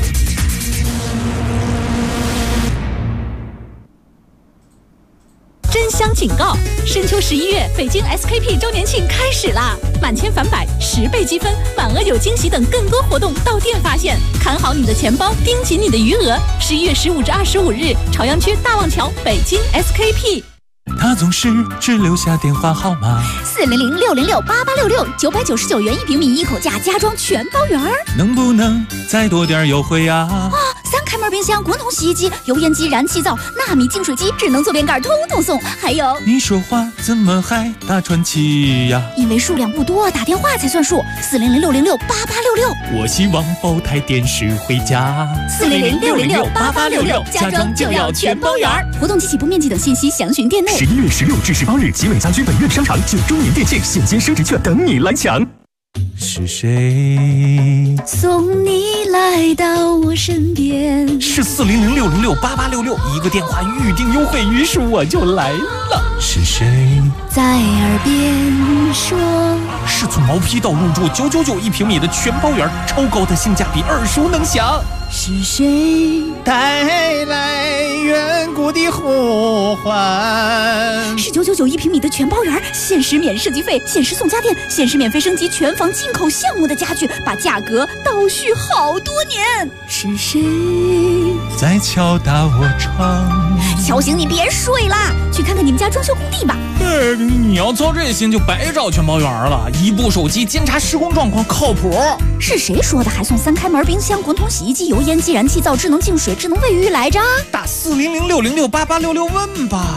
真香警告！深秋11月，北京 SKP 周年庆开始啦！满千返百，10倍积分，满额有惊喜等更多活动到店发现。看好你的钱包，盯紧你的余额。11月15至25日，朝阳区大望桥，北京 SKP。 他总是只留下电话号码 400-606-8866，999元1平米一口价家装全包圆儿。 能不能再多点优惠呀？ 3开门冰箱、滚筒洗衣机、油烟机、燃气灶、纳米净水机、智能坐便盖通通送。还有， 你说话怎么还打传奇呀？ 因为数量不多，打电话才算数。400-606-8866。 我希望包台电视回家。 400-606-8866，家装就要全包圆儿。活动及起步面积等信息详询店内。 11月16至18日，集美家居本院商场9周年店庆现金升值券等你来抢。 是谁送你来到我身边？ 是400-606-8866，一个电话预定优惠，于是我就来了。是谁在耳边说？ 是从毛坯到入住9991平米的全包圆，超高的性价比，耳熟能详。 是谁带来远古的呼唤？ 是9991平米的全包圆，限时免设计费，限时送家电，限时免费升级全房进口项目的家具，把价格倒续好多年。是谁在敲打我窗？ 敲醒你别睡啦，去看看你们家装修工地吧。 你要操这心就白找全包圆了，一部手机监察施工状况靠谱。 是谁说的还送3开门冰箱、滚筒洗衣机、油烟机、燃气灶、智能净水、智能卫浴来着？ 打400-606-8866问吧。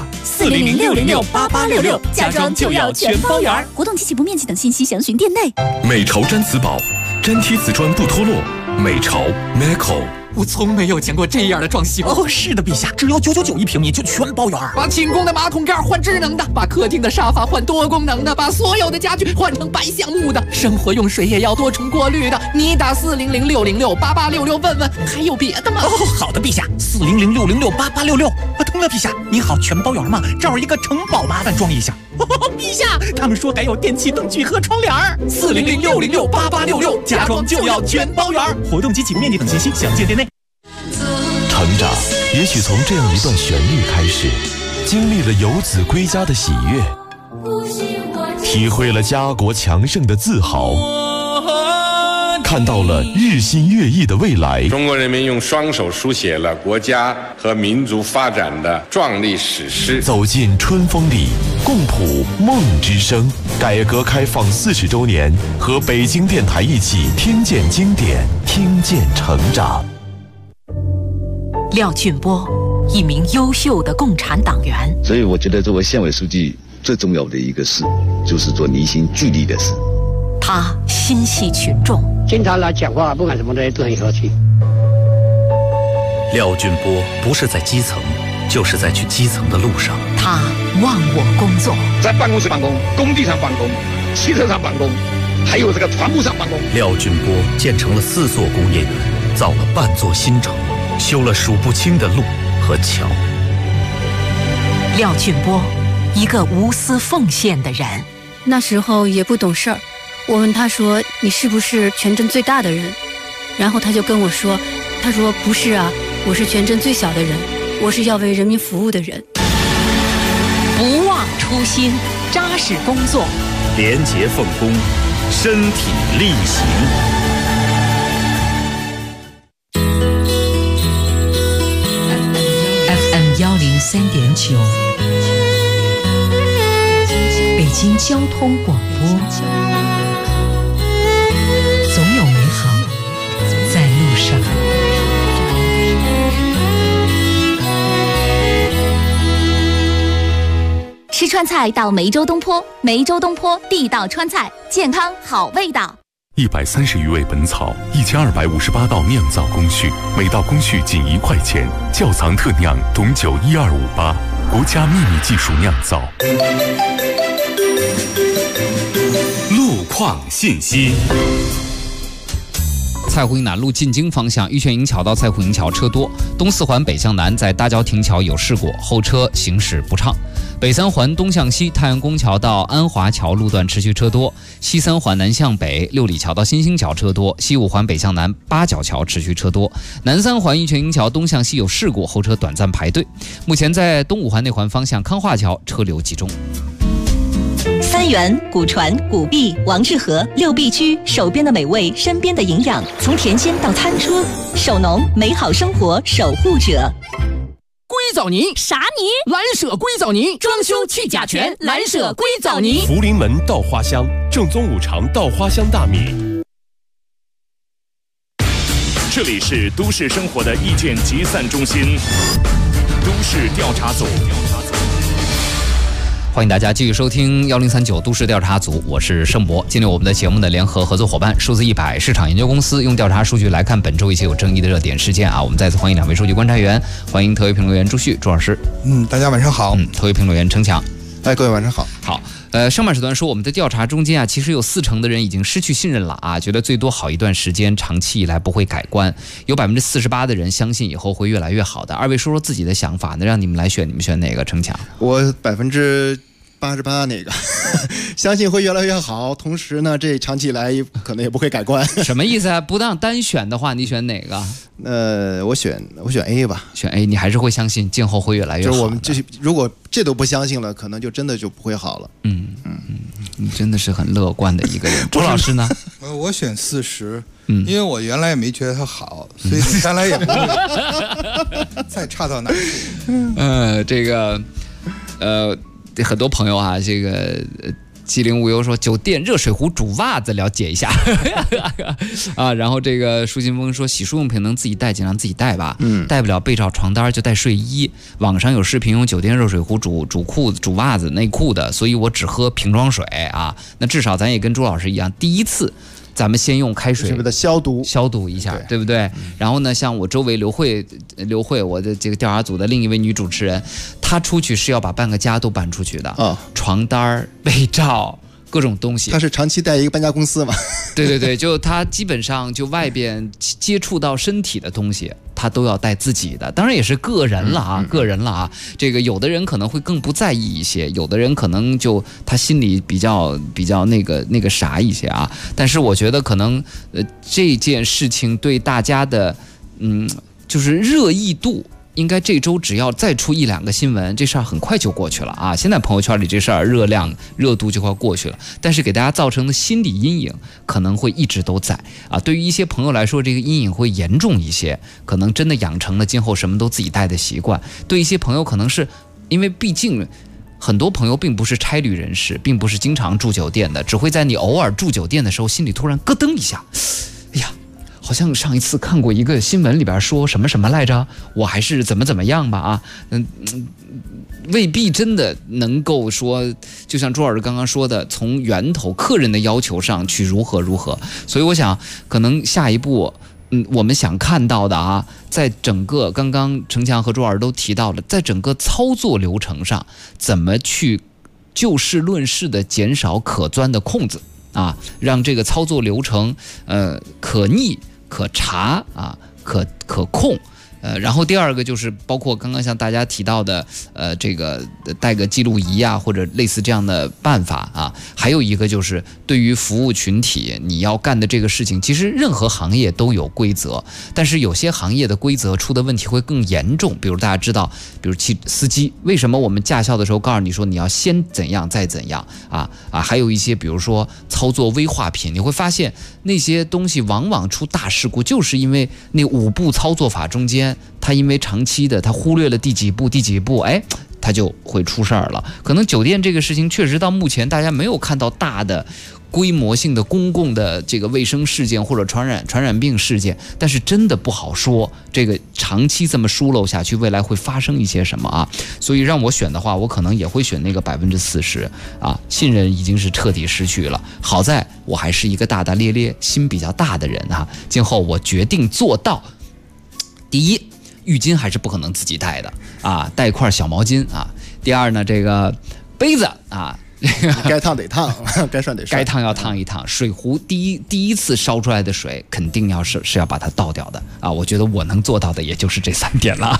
400-606-8866，家装就要全包圆。活动及起步面积等信息详询店内。 美潮毡瓷宝，粘贴瓷砖不脱落。美潮 Meco。 我从没有见过这样的装修哦！是的，陛下，只要9991平米就全包圆。 把寝宫的马桶盖换智能的，把客厅的沙发换多功能的，把所有的家具换成白橡木的，生活用水也要多重过滤的。你打400-606-8866问问，还有别的吗？ 哦，好的，陛下，400-606-8866。通了，陛下，您好，全包圆吗？这儿一个城堡，麻烦装一下。陛下，他们说还有电器灯具和窗帘。 400-606-8866，家装就要全包圆。 活动及起步面积等信息详见店内。 成长也许从这样一段旋律开始，经历了游子归家的喜悦，体会了家国强盛的自豪，看到了日新月异的未来。 中国人民用双手书写了国家和民族发展的壮丽史诗。 走进春风里，共谱梦之声。改革开放40周年，和北京电台一起听见经典，听见成长。 廖俊波，一名优秀的共产党员。 所以我觉得作为县委书记最重要的一个事，就是做凝心聚力的事。 他心系群众， 经常来讲话，不管什么东西都很和气。 廖俊波不是在基层，就是在去基层的路上。 他忘我工作， 在办公室办公，工地上办公，汽车上办公，还有这个船舶上办公。 廖俊波建成了4座工业园，造了半座新城。 修了数不清的路和桥。 廖俊波，一个无私奉献的人。 那时候也不懂事儿，我问他说：“你是不是全镇最大的人？”然后他就跟我说：“他说不是啊，我是全镇最小的人，我是要为人民服务的人。” 不忘初心，扎实工作， 廉洁奉公，身体力行。 FM103.9，北京交通广播，总有美好在路上。 吃川菜到梅州东坡，梅州东坡地道川菜，健康好味道。 130余味本草，1258道酿造工序，每道工序仅1块钱，窖藏特酿董酒12588，国家秘密技术酿造。 路况信息。 蔡湖营南路进京方向玉泉营桥到蔡湖营桥车多，东四环北向南在大郊亭桥有事故，后车行驶不畅。北三环东向西太阳宫桥到安华桥路段持续车多，西三环南向北六里桥到新兴桥车多，西五环北向南八角桥持续车多。南三环玉泉营桥东向西有事故，后车短暂排队。目前在东五环内环方向康化桥车流集中。 三元、古传、古币、王致和六必居，手边的美味，身边的营养，从田间到餐桌，手农美好生活守护者。 硅藻泥啥泥？ 蓝舍硅藻泥，装修去甲醛，蓝舍硅藻泥。 福临门稻花香，正宗五常稻花香大米。 这里是都市生活的意见集散中心，都市调查组。 欢迎大家继续收听1039都市调查组，我是盛博。今天我们的节目的联合合作伙伴数字100市场研究公司，用调查数据来看本周一些有争议的热点事件啊。我们再次欢迎2位数据观察员，欢迎特约评论员朱旭朱老师。 大家晚上好。 特约评论员程强。 各位晚上好。 好。上半时段说我们的调查中间啊，其实有40%的人已经失去信任了啊，觉得最多好一段时间，长期以来不会改观。有48%的人相信以后会越来越好的。二位说说自己的想法，那让你们来选，你们选哪个？程强。 我88%那个，相信会越来越好。同时呢，这长期以来可能也不会改观。 什么意思啊？不当单选的话，你选哪个？ 我选 A 吧。 选 A， 你还是会相信今后会越来越好。 就是我们如果这都不相信了，可能就真的就不会好了。 你真的是很乐观的一个人。朱老师呢？ 我选40。因为我原来也没觉得它好，所以将来也不会再差到哪去。 这个很多朋友啊，这个机灵无忧说酒店热水壶煮袜子了解一下啊，然后这个舒新峰说洗漱用品能自己带尽量自己带吧，带不了被罩床单就带睡衣。网上有视频用酒店热水壶煮裤子煮袜子内裤的，所以我只喝瓶装水啊。那至少咱也跟朱老师一样，第一次咱们先用开水消毒一下，对不对？然后呢，像我周围刘慧，我的这个调查组的另一位女主持人，她出去是要把半个家都搬出去的，床单、被罩。各种东西， 他是长期带一个搬家公司嘛？ 对，就他基本上就外边接触到身体的东西，他都要带自己的。当然也是个人了啊，这个有的人可能会更不在意一些，有的人可能就他心里比较那个啥一些啊。但是我觉得可能这件事情对大家的就是热议度。应该这周只要再出1-2个新闻，这事儿很快就过去了啊！现在朋友圈里这事儿热度就快过去了，但是给大家造成的心理阴影可能会一直都在啊。对于一些朋友来说，这个阴影会严重一些，可能真的养成了今后什么都自己带的习惯。对一些朋友，可能是因为毕竟很多朋友并不是差旅人士，并不是经常住酒店的，只会在你偶尔住酒店的时候，心里突然咯噔一下，哎呀。好像上一次看过一个新闻里边说什么什么来着，我还是怎么样吧啊，未必真的能够说，就像朱老师刚刚说的，从源头客人的要求上去如何，所以我想可能下一步，我们想看到的啊，在整个刚刚程强和朱老师都提到了，在整个操作流程上，怎么去就事论事的减少可钻的空子啊，让这个操作流程可逆。可查啊，可控， 然后第二个就是包括刚刚像大家提到的，这个带个记录仪啊，或者类似这样的办法啊。还有一个就是对于服务群体，你要干的这个事情，其实任何行业都有规则，但是有些行业的规则出的问题会更严重。比如大家知道，比如司机，为什么我们驾校的时候告诉你说你要先怎样再怎样啊？还有一些比如说操作危化品，你会发现那些东西往往出大事故，就是因为那5步操作法中间，他因为长期的他忽略了第几步，哎，他就会出事儿了。可能酒店这个事情确实到目前大家没有看到大的规模性的公共的这个卫生事件或者传染病事件，但是真的不好说这个长期这么疏漏下去，未来会发生一些什么啊？所以让我选的话，我可能也会选那个40%啊，信任已经是彻底失去了。好在我还是一个大大咧咧、心比较大的人啊，今后我决定做到：第一，浴巾还是不可能自己带的啊，带一块小毛巾啊。第二呢，这个杯子啊。 该烫得烫，该涮得涮， 该烫要烫一烫。水壶第一次烧出来的水，肯定是要把它倒掉的啊！我觉得我能做到的也就是这3点了。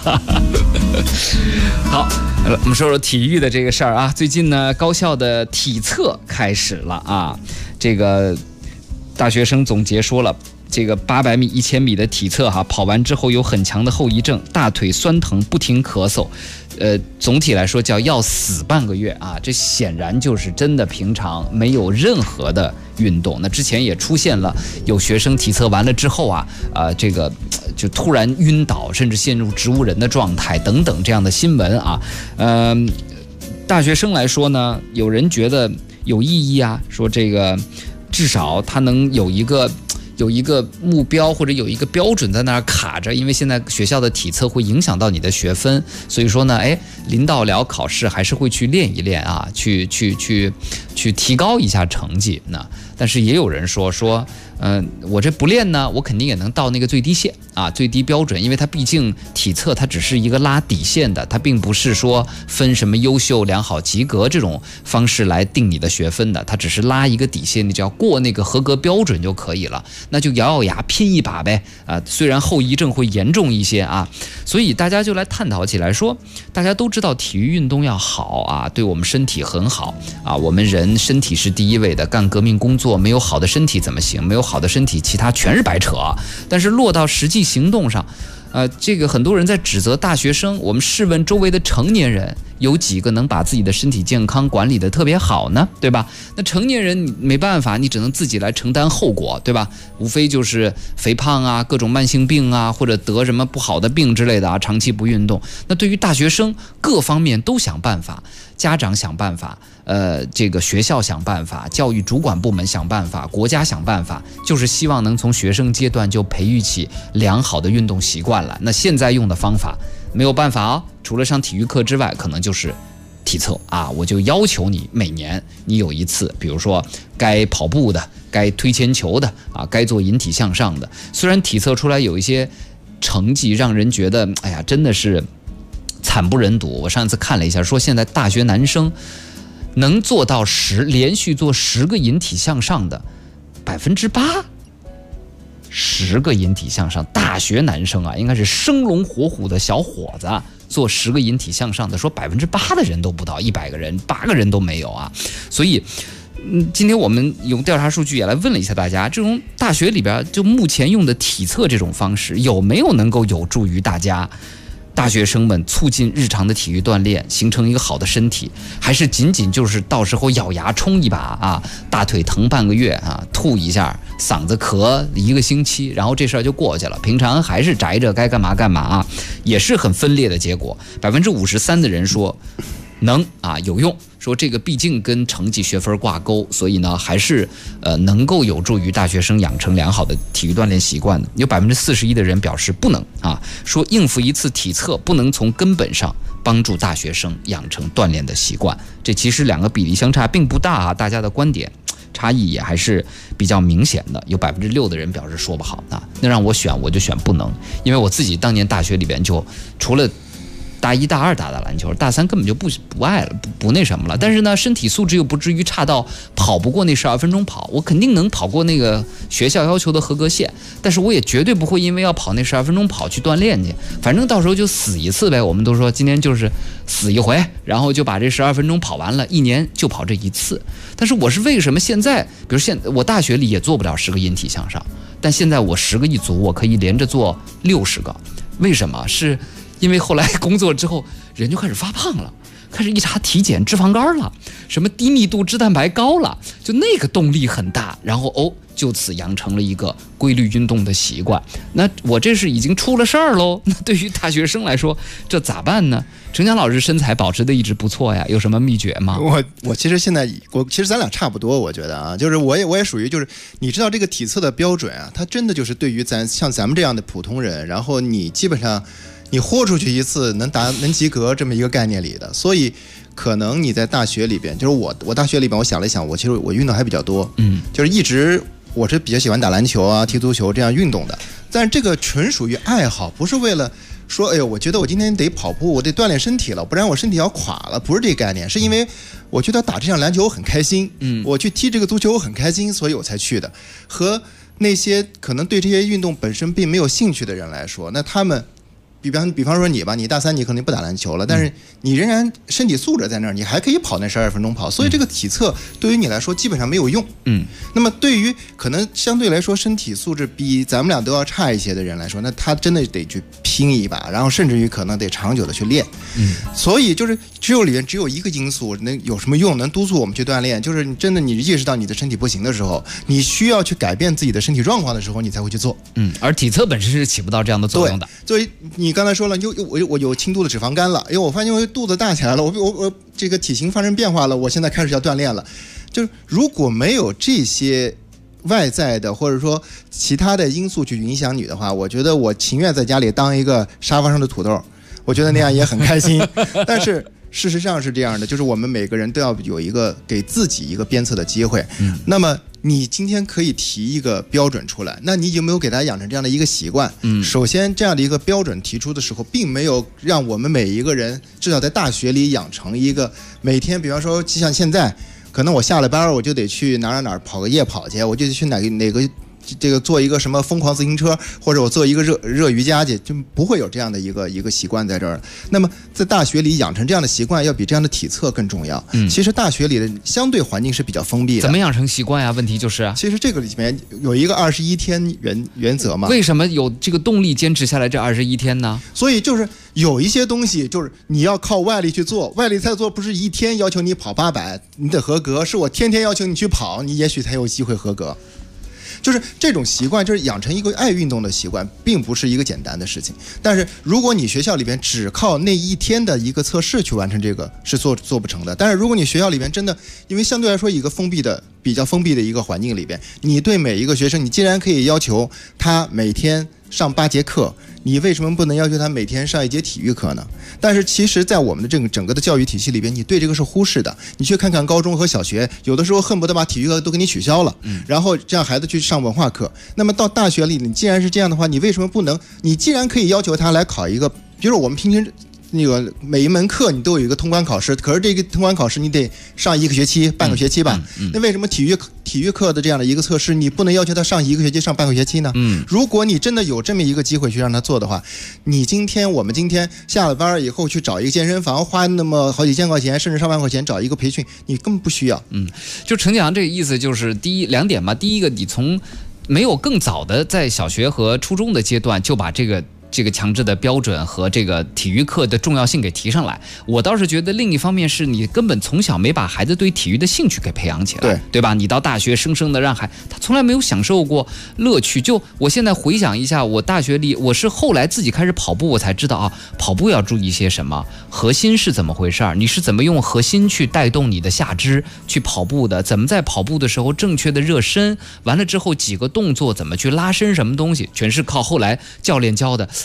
好，我们说说体育的这个事儿啊。最近呢，高校的体测开始了啊。这个大学生总结说了，这个800米、1000米的体测跑完之后有很强的后遗症，大腿酸疼，不停咳嗽。总体来说要死半个月啊！这显然就是真的平常没有任何的运动。那之前也出现了有学生体测完了之后这个就突然晕倒，甚至陷入植物人的状态等等这样的新闻啊。大学生来说呢，有人觉得有意义啊，说这个至少他能有一个目标或者有一个标准在那儿卡着，因为现在学校的体测会影响到你的学分，所以说呢，临到了考试还是会去练一练啊，去提高一下成绩。但是也有人说，我这不练呢，我肯定也能到那个最低线啊，最低标准，因为它毕竟体测它只是一个拉底线的，它并不是说分什么优秀、良好、及格这种方式来定你的学分的，它只是拉一个底线，你只要过那个合格标准就可以了，那就咬咬牙拼一把呗啊！虽然后遗症会严重一些啊，所以大家就来探讨起来说，大家都知道体育运动要好啊，对我们身体很好啊，我们人身体是第一位的，干革命工作没有好的身体怎么行？没有好的身体，其他全是白扯。但是落到实际行动上，这个很多人在指责大学生，我们试问周围的成年人，有几个能把自己的身体健康管理得特别好呢？对吧？那成年人你没办法，你只能自己来承担后果，对吧？无非就是肥胖啊，各种慢性病啊，或者得什么不好的病之类的啊，长期不运动。那对于大学生，各方面都想办法，家长想办法，这个学校想办法，教育主管部门想办法，国家想办法，就是希望能从学生阶段就培育起良好的运动习惯了。那现在用的方法没有办法啊，除了上体育课之外，可能就是体测啊，我就要求你每年你有一次，比如说该跑步的，该推铅球的啊，该做引体向上的。虽然体测出来有一些成绩让人觉得，哎呀，真的是惨不忍睹。我上次看了一下，说现在大学男生能做到连续做10个引体向上的8%，10个引体向上，大学男生啊，应该是生龙活虎的小伙子，做10个引体向上的，说8%的人都不到，100个人8个人都没有啊。所以今天我们用调查数据也来问了一下大家，这种大学里边就目前用的体测这种方式，有没有能够有助于大学生们促进日常的体育锻炼，形成一个好的身体，还是仅仅就是到时候咬牙冲一把啊，大腿疼半个月啊，吐一下，嗓子咳1个星期，然后这事儿就过去了。平常还是宅着，该干嘛干嘛啊，也是很分裂的结果。53%的人说能啊，有用，说这个毕竟跟成绩学分挂钩，所以呢还是能够有助于大学生养成良好的体育锻炼习惯的。有41%的人表示不能啊，说应付一次体测不能从根本上帮助大学生养成锻炼的习惯。这其实2个比例相差并不大啊，大家的观点差异也还是比较明显的。有6%的人表示说不好啊，那让我选我就选不能，因为我自己当年大学里边就除了大1、大2打篮球，大3根本就不爱了，不那什么了。但是呢，身体素质又不至于差到跑不过那12分钟跑，我肯定能跑过那个学校要求的合格线，但是我也绝对不会因为要跑那12分钟跑去锻炼去，反正到时候就死一次呗。我们都说今天就是死一回，然后就把这12分钟跑完了，1年就跑这一次。但是我是为什么现在，比如我大学里也做不了10个引体向上，但现在我10个一组我可以连着做60个，为什么？是因为后来工作之后人就开始发胖了，开始一查体检脂肪肝了，什么低密度脂蛋白高了，就那个动力很大，然后就此养成了一个规律运动的习惯。那我这是已经出了事儿喽。那对于大学生来说，这咋办呢？程强老师身材保持的一直不错呀，有什么秘诀吗？ 我其实现在其实咱俩差不多，我觉得啊，就是我也属于就是你知道这个体测的标准啊，它真的就是对于像咱们这样的普通人，然后你基本上你豁出去一次能及格这么一个概念里的，所以可能你在大学里边，就是我大学里边，我想了一想，其实我运动还比较多，就是一直我是比较喜欢打篮球啊、踢足球这样运动的，但是这个纯属于爱好，不是为了说，哎呦，我觉得我今天得跑步，我得锻炼身体了，不然我身体要垮了，不是这个概念，是因为我觉得打这场篮球我很开心，我去踢这个足球我很开心，所以我才去的。和那些可能对这些运动本身并没有兴趣的人来说，那他们比方说你吧，你大3你可能不打篮球了，但是你仍然身体素质在那儿，你还可以跑那12分钟跑，所以这个体测对于你来说基本上没有用。那么对于可能相对来说身体素质比咱们俩都要差一些的人来说，那他真的得去拼一把，然后甚至于可能得长久的去练。所以就是里面只有一个因素能有什么用，能督促我们去锻炼，就是你真的你意识到你的身体不行的时候，你需要去改变自己的身体状况的时候，你才会去做。 而体测本身是起不到这样的作用的。 所以你刚才说了，我有轻度的脂肪肝了，因为我发现我肚子大起来了，我这个体型发生变化了，我现在开始要锻炼了。就是如果没有这些外在的或者说其他的因素去影响你的话，我觉得我情愿在家里当一个沙发上的土豆，我觉得那样也很开心。但是事实上是这样的，就是我们每个人都要有一个给自己一个鞭策的机会。那么你今天可以提一个标准出来，那你有没有给大家养成这样的一个习惯？首先这样的一个标准提出的时候，并没有让我们每一个人至少在大学里养成一个每天，比方说就像现在可能我下了班我就得去哪儿跑个夜跑去，我就得去哪个这个做一个什么疯狂自行车，或者我做一个热瑜伽去，就不会有这样的一个习惯在这儿。那么在大学里养成这样的习惯，要比这样的体测更重要。其实大学里的相对环境是比较封闭的。 怎么养成习惯呀？问题就是， 其实这个里面有一个21天原则嘛。 为什么有这个动力坚持下来这21天呢？ 所以就是有一些东西，就是你要靠外力去做，外力在做不是一天要求你跑800你得合格，是我天天要求你去跑，你也许才有机会合格。就是这种习惯，就是养成一个爱运动的习惯，并不是一个简单的事情。但是如果你学校里边只靠那一天的一个测试去完成这个，是做不成的。但是如果你学校里边真的，因为相对来说一个比较封闭的一个环境里边，你对每一个学生，你既然可以要求他每天上8节课，你为什么不能要求他每天上1节体育课呢？但是其实在我们的这个整个的教育体系里边，你对这个是忽视的。你去看看高中和小学，有的时候恨不得把体育课都给你取消了，然后让孩子去上文化课。那么到大学里，你既然是这样的话，你为什么不能？你既然可以要求他来考一个，比如我们平时那个每一门课你都有一个通关考试，可是这个通关考试你得上1个学期、半个学期吧？那为什么体育课的这样的一个测试，你不能要求他上1个学期、上半个学期呢？如果你真的有这么一个机会去让他做的话，我们今天下了班以后去找一个健身房，花那么好几千块钱，甚至上万块钱找一个培训，你根本不需要。 就程强这个意思就是2点嘛。第一个，你从没有更早的在小学和初中的阶段就把这个强制的标准和这个体育课的重要性给提上来。我倒是觉得另一方面是你根本从小没把孩子对体育的兴趣给培养起来，对吧？你到大学生生的让他从来没有享受过乐趣。就我现在回想一下，我大学里我是后来自己开始跑步，我才知道啊，跑步要注意些什么，核心是怎么回事儿，你是怎么用核心去带动你的下肢去跑步的，怎么在跑步的时候正确的热身，完了之后几个动作怎么去拉伸什么东西，全是靠后来教练教的。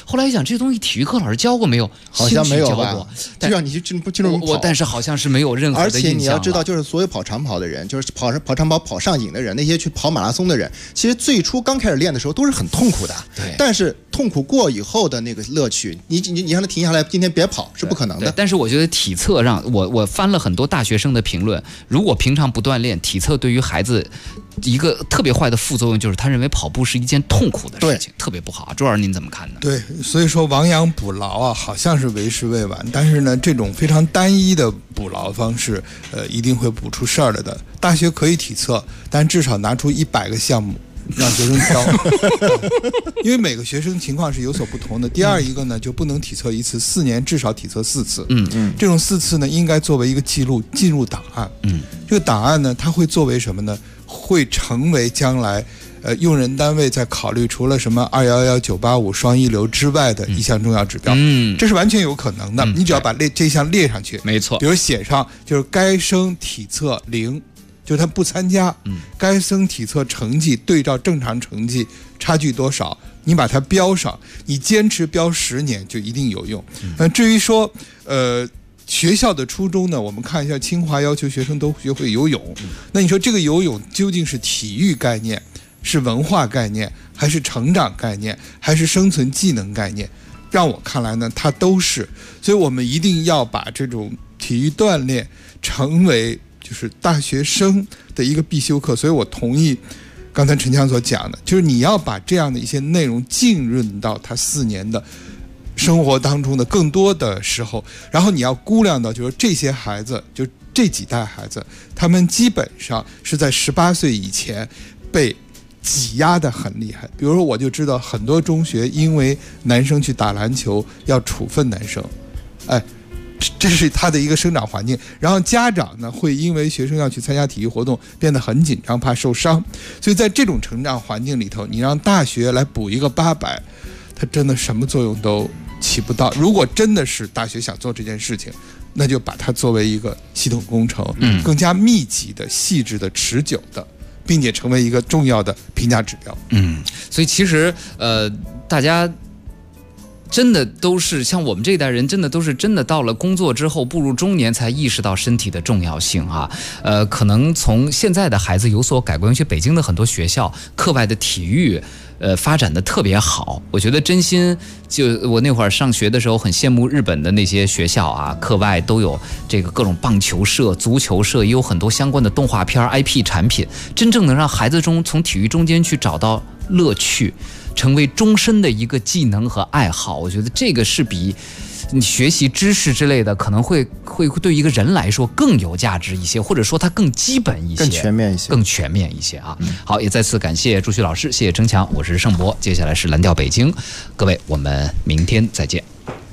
后来一想，这东西体育课老师教过没有？ 好像没有吧？ 就让你去进入跑， 但是好像是没有任何的印象。 而且你要知道，就是所有跑长跑的人，就是跑长跑跑上瘾的人，那些去跑马拉松的人，其实最初刚开始练的时候都是很痛苦的。 对。 但是痛苦过以后的那个乐趣，你让他停下来，今天别跑是不可能的。 但是我觉得体测让我翻了很多大学生的评论，如果平常不锻炼，体测对于孩子一个特别坏的副作用就是他认为跑步是一件痛苦的事情，特别不好。朱老师您怎么看呢？ 对，所以说亡羊补牢啊，好像是为时未晚，但是呢，这种非常单一的补牢方式，一定会补出事儿来的。大学可以体测，但至少拿出100个项目让学生挑，因为每个学生情况是有所不同的。第二一个呢，就不能体测一次，4年至少体测4次。这种4次呢，应该作为一个记录进入档案。这个档案呢，它会作为什么呢？会成为将来用人单位在考虑除了什么211、985双一流之外的一项重要指标。这是完全有可能的。你只要把这项列上去， 没错。 比如写上就是该生体测0。就是他不参加，该生体测成绩对照正常成绩差距多少，你把它标上，你坚持标10年就一定有用。至于说学校的初衷呢，我们看一下清华要求学生都学会游泳，那你说这个游泳究竟是体育概念，是文化概念，还是成长概念，还是生存技能概念？让我看来呢，它都是。所以我们一定要把这种体育锻炼成为就是大学生的一个必修课。所以我同意刚才陈强所讲的，就是你要把这样的一些内容浸润到他4年的生活当中的更多的时候，然后你要估量到就是这些孩子，就这几代孩子，他们基本上是在18岁以前被挤压的很厉害。比如说我就知道很多中学因为男生去打篮球要处分男生，这是他的一个生长环境。然后家长呢会因为学生要去参加体育活动变得很紧张，怕受伤。所以在这种成长环境里头，你让大学来补一个800，它真的什么作用都起不到。如果真的是大学想做这件事情，那就把它作为一个系统工程，更加密集的、细致的、持久的，并且成为一个重要的评价指标。 所以其实大家真的都是像我们这一代人，真的到了工作之后步入中年才意识到身体的重要性啊。可能从现在的孩子有所改观，尤其北京的很多学校课外的体育发展的特别好。我觉得真心就我那会儿上学的时候很羡慕日本的那些学校啊，课外都有这个各种棒球社、足球社，也有很多相关的动画片、IP 产品，真正能让孩子从体育中间去找到乐趣，成为终身的一个技能和爱好。我觉得这个是比你学习知识之类的可能会对一个人来说更有价值一些，或者说它更基本一些、 更全面一些啊。好，也再次感谢朱旭老师，谢谢程强，我是盛博，接下来是蓝调北京，各位我们明天再见。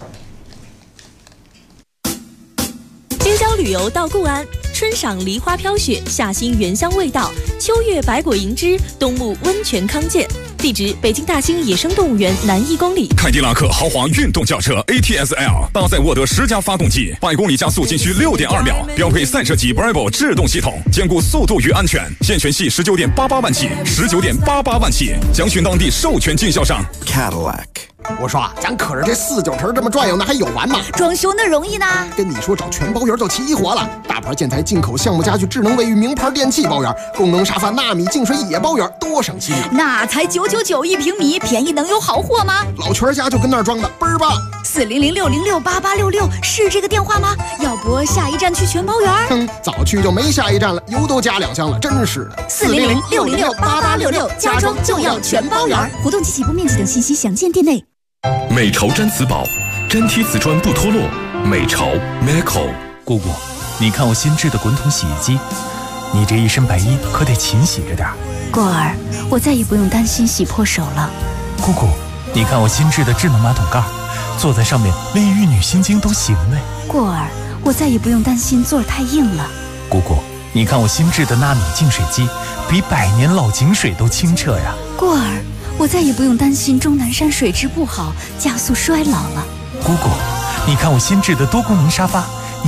京郊旅游到固安，春赏梨花飘雪，夏欣原香味道，秋月百果盈枝，冬沐温泉康健。地址：北京大兴野生动物园南1公里。 凯迪拉克豪华运动轿车 ATS-L 搭载沃德10加发动机，100公里加速仅需6.2秒，标配散射级 Bravo 制动系统，兼顾速度与安全。现权系19.88万起，19.88万起，详询当地授权经销商。 Cadillac。我说啊，咱可是这4、9成这么转悠，那还有完吗？ 装修那容易呢？ 跟你说，找全包圆就齐活了。大牌建材、进口项目家具、智能卫浴、名牌电器包圆，功能沙发、纳米净水也包圆，多省心啊！ 那才999一平米，便宜能有好货吗？ 老全家就跟那儿装的，倍儿棒。 400-606-8866是这个电话吗？要不下一站去全包圆？ 早去就没下一站了，油都加2箱了，真是的。 400-606-8866，家装就要全包圆。活动及起步面积等信息详见店内。 美潮毡瓷宝，粘贴瓷砖不脱落。美潮 Meco。 姑姑，你看我新制的滚筒洗衣机，你这一身白衣可得勤洗着点。 过儿，我再也不用担心洗破手了。 姑姑，你看我新制的智能马桶盖，坐在上面连玉女心经都行嘞。 过儿，我再也不用担心座儿太硬了。 姑姑，你看我新制的纳米净水机，比100年老井水都清澈呀。 过儿，我再也不用担心钟南山水质不好，加速衰老了。 姑姑，你看我新制的多功能沙发，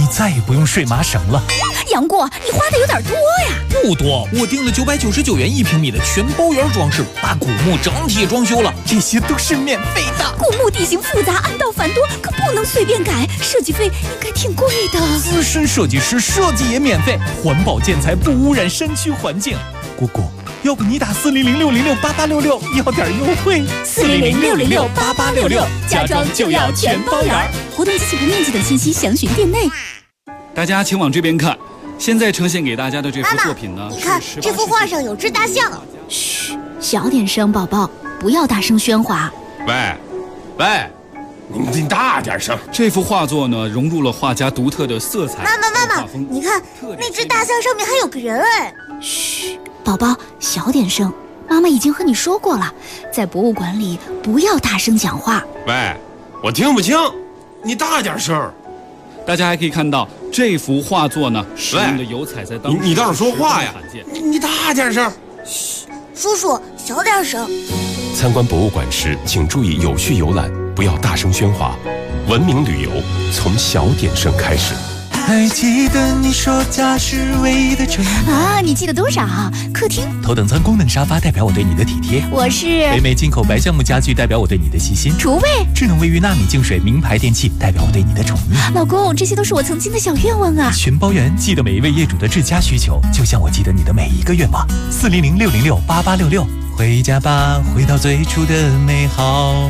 你再也不用睡麻绳了。 杨过，你花的有点多呀。 不多，我订了999元1平米的全包圆装饰，把古墓整体装修了，这些都是免费的。 古墓地形复杂，暗道繁多，可不能随便改，设计费应该挺贵的。 资深设计师设计也免费，环保建材不污染山区环境。姑姑，要不你打400-606-8866要点优惠 ？400-606-8866，家装就要全包圆。活动机器不面积等信息详询店内。 大家请往这边看，现在呈现给大家的这幅作品呢， 你看这幅画上有只大象。 嘘，小点声，宝宝，不要大声喧哗。 喂，你大点声。这幅画作呢，融入了画家独特的色彩。 妈妈，你看那只大象上面还有个人哎。 嘘，宝宝，小点声。妈妈已经和你说过了，在博物馆里不要大声讲话。 喂，我听不清，你大点声。大家还可以看到这幅画作呢，使用的油彩在当时你倒是说话呀！你大点声。 嘘，叔叔小点声。 参观博物馆时，请注意有序游览，不要大声喧哗。文明旅游从小点声开始。 还记得你说家是唯一的城啊？你记得多少？客厅头等舱功能沙发代表我对你的体贴。 我是北美进口白橡木家具代表我对你的细心。 厨卫智能卫浴纳米净水名牌电器代表我对你的宠溺。 老公，这些都是我曾经的小愿望啊！ 全包圆，记得每一位业主的至佳需求，就像我记得你的每一个愿望。400-606-8866，回家吧，回到最初的美好。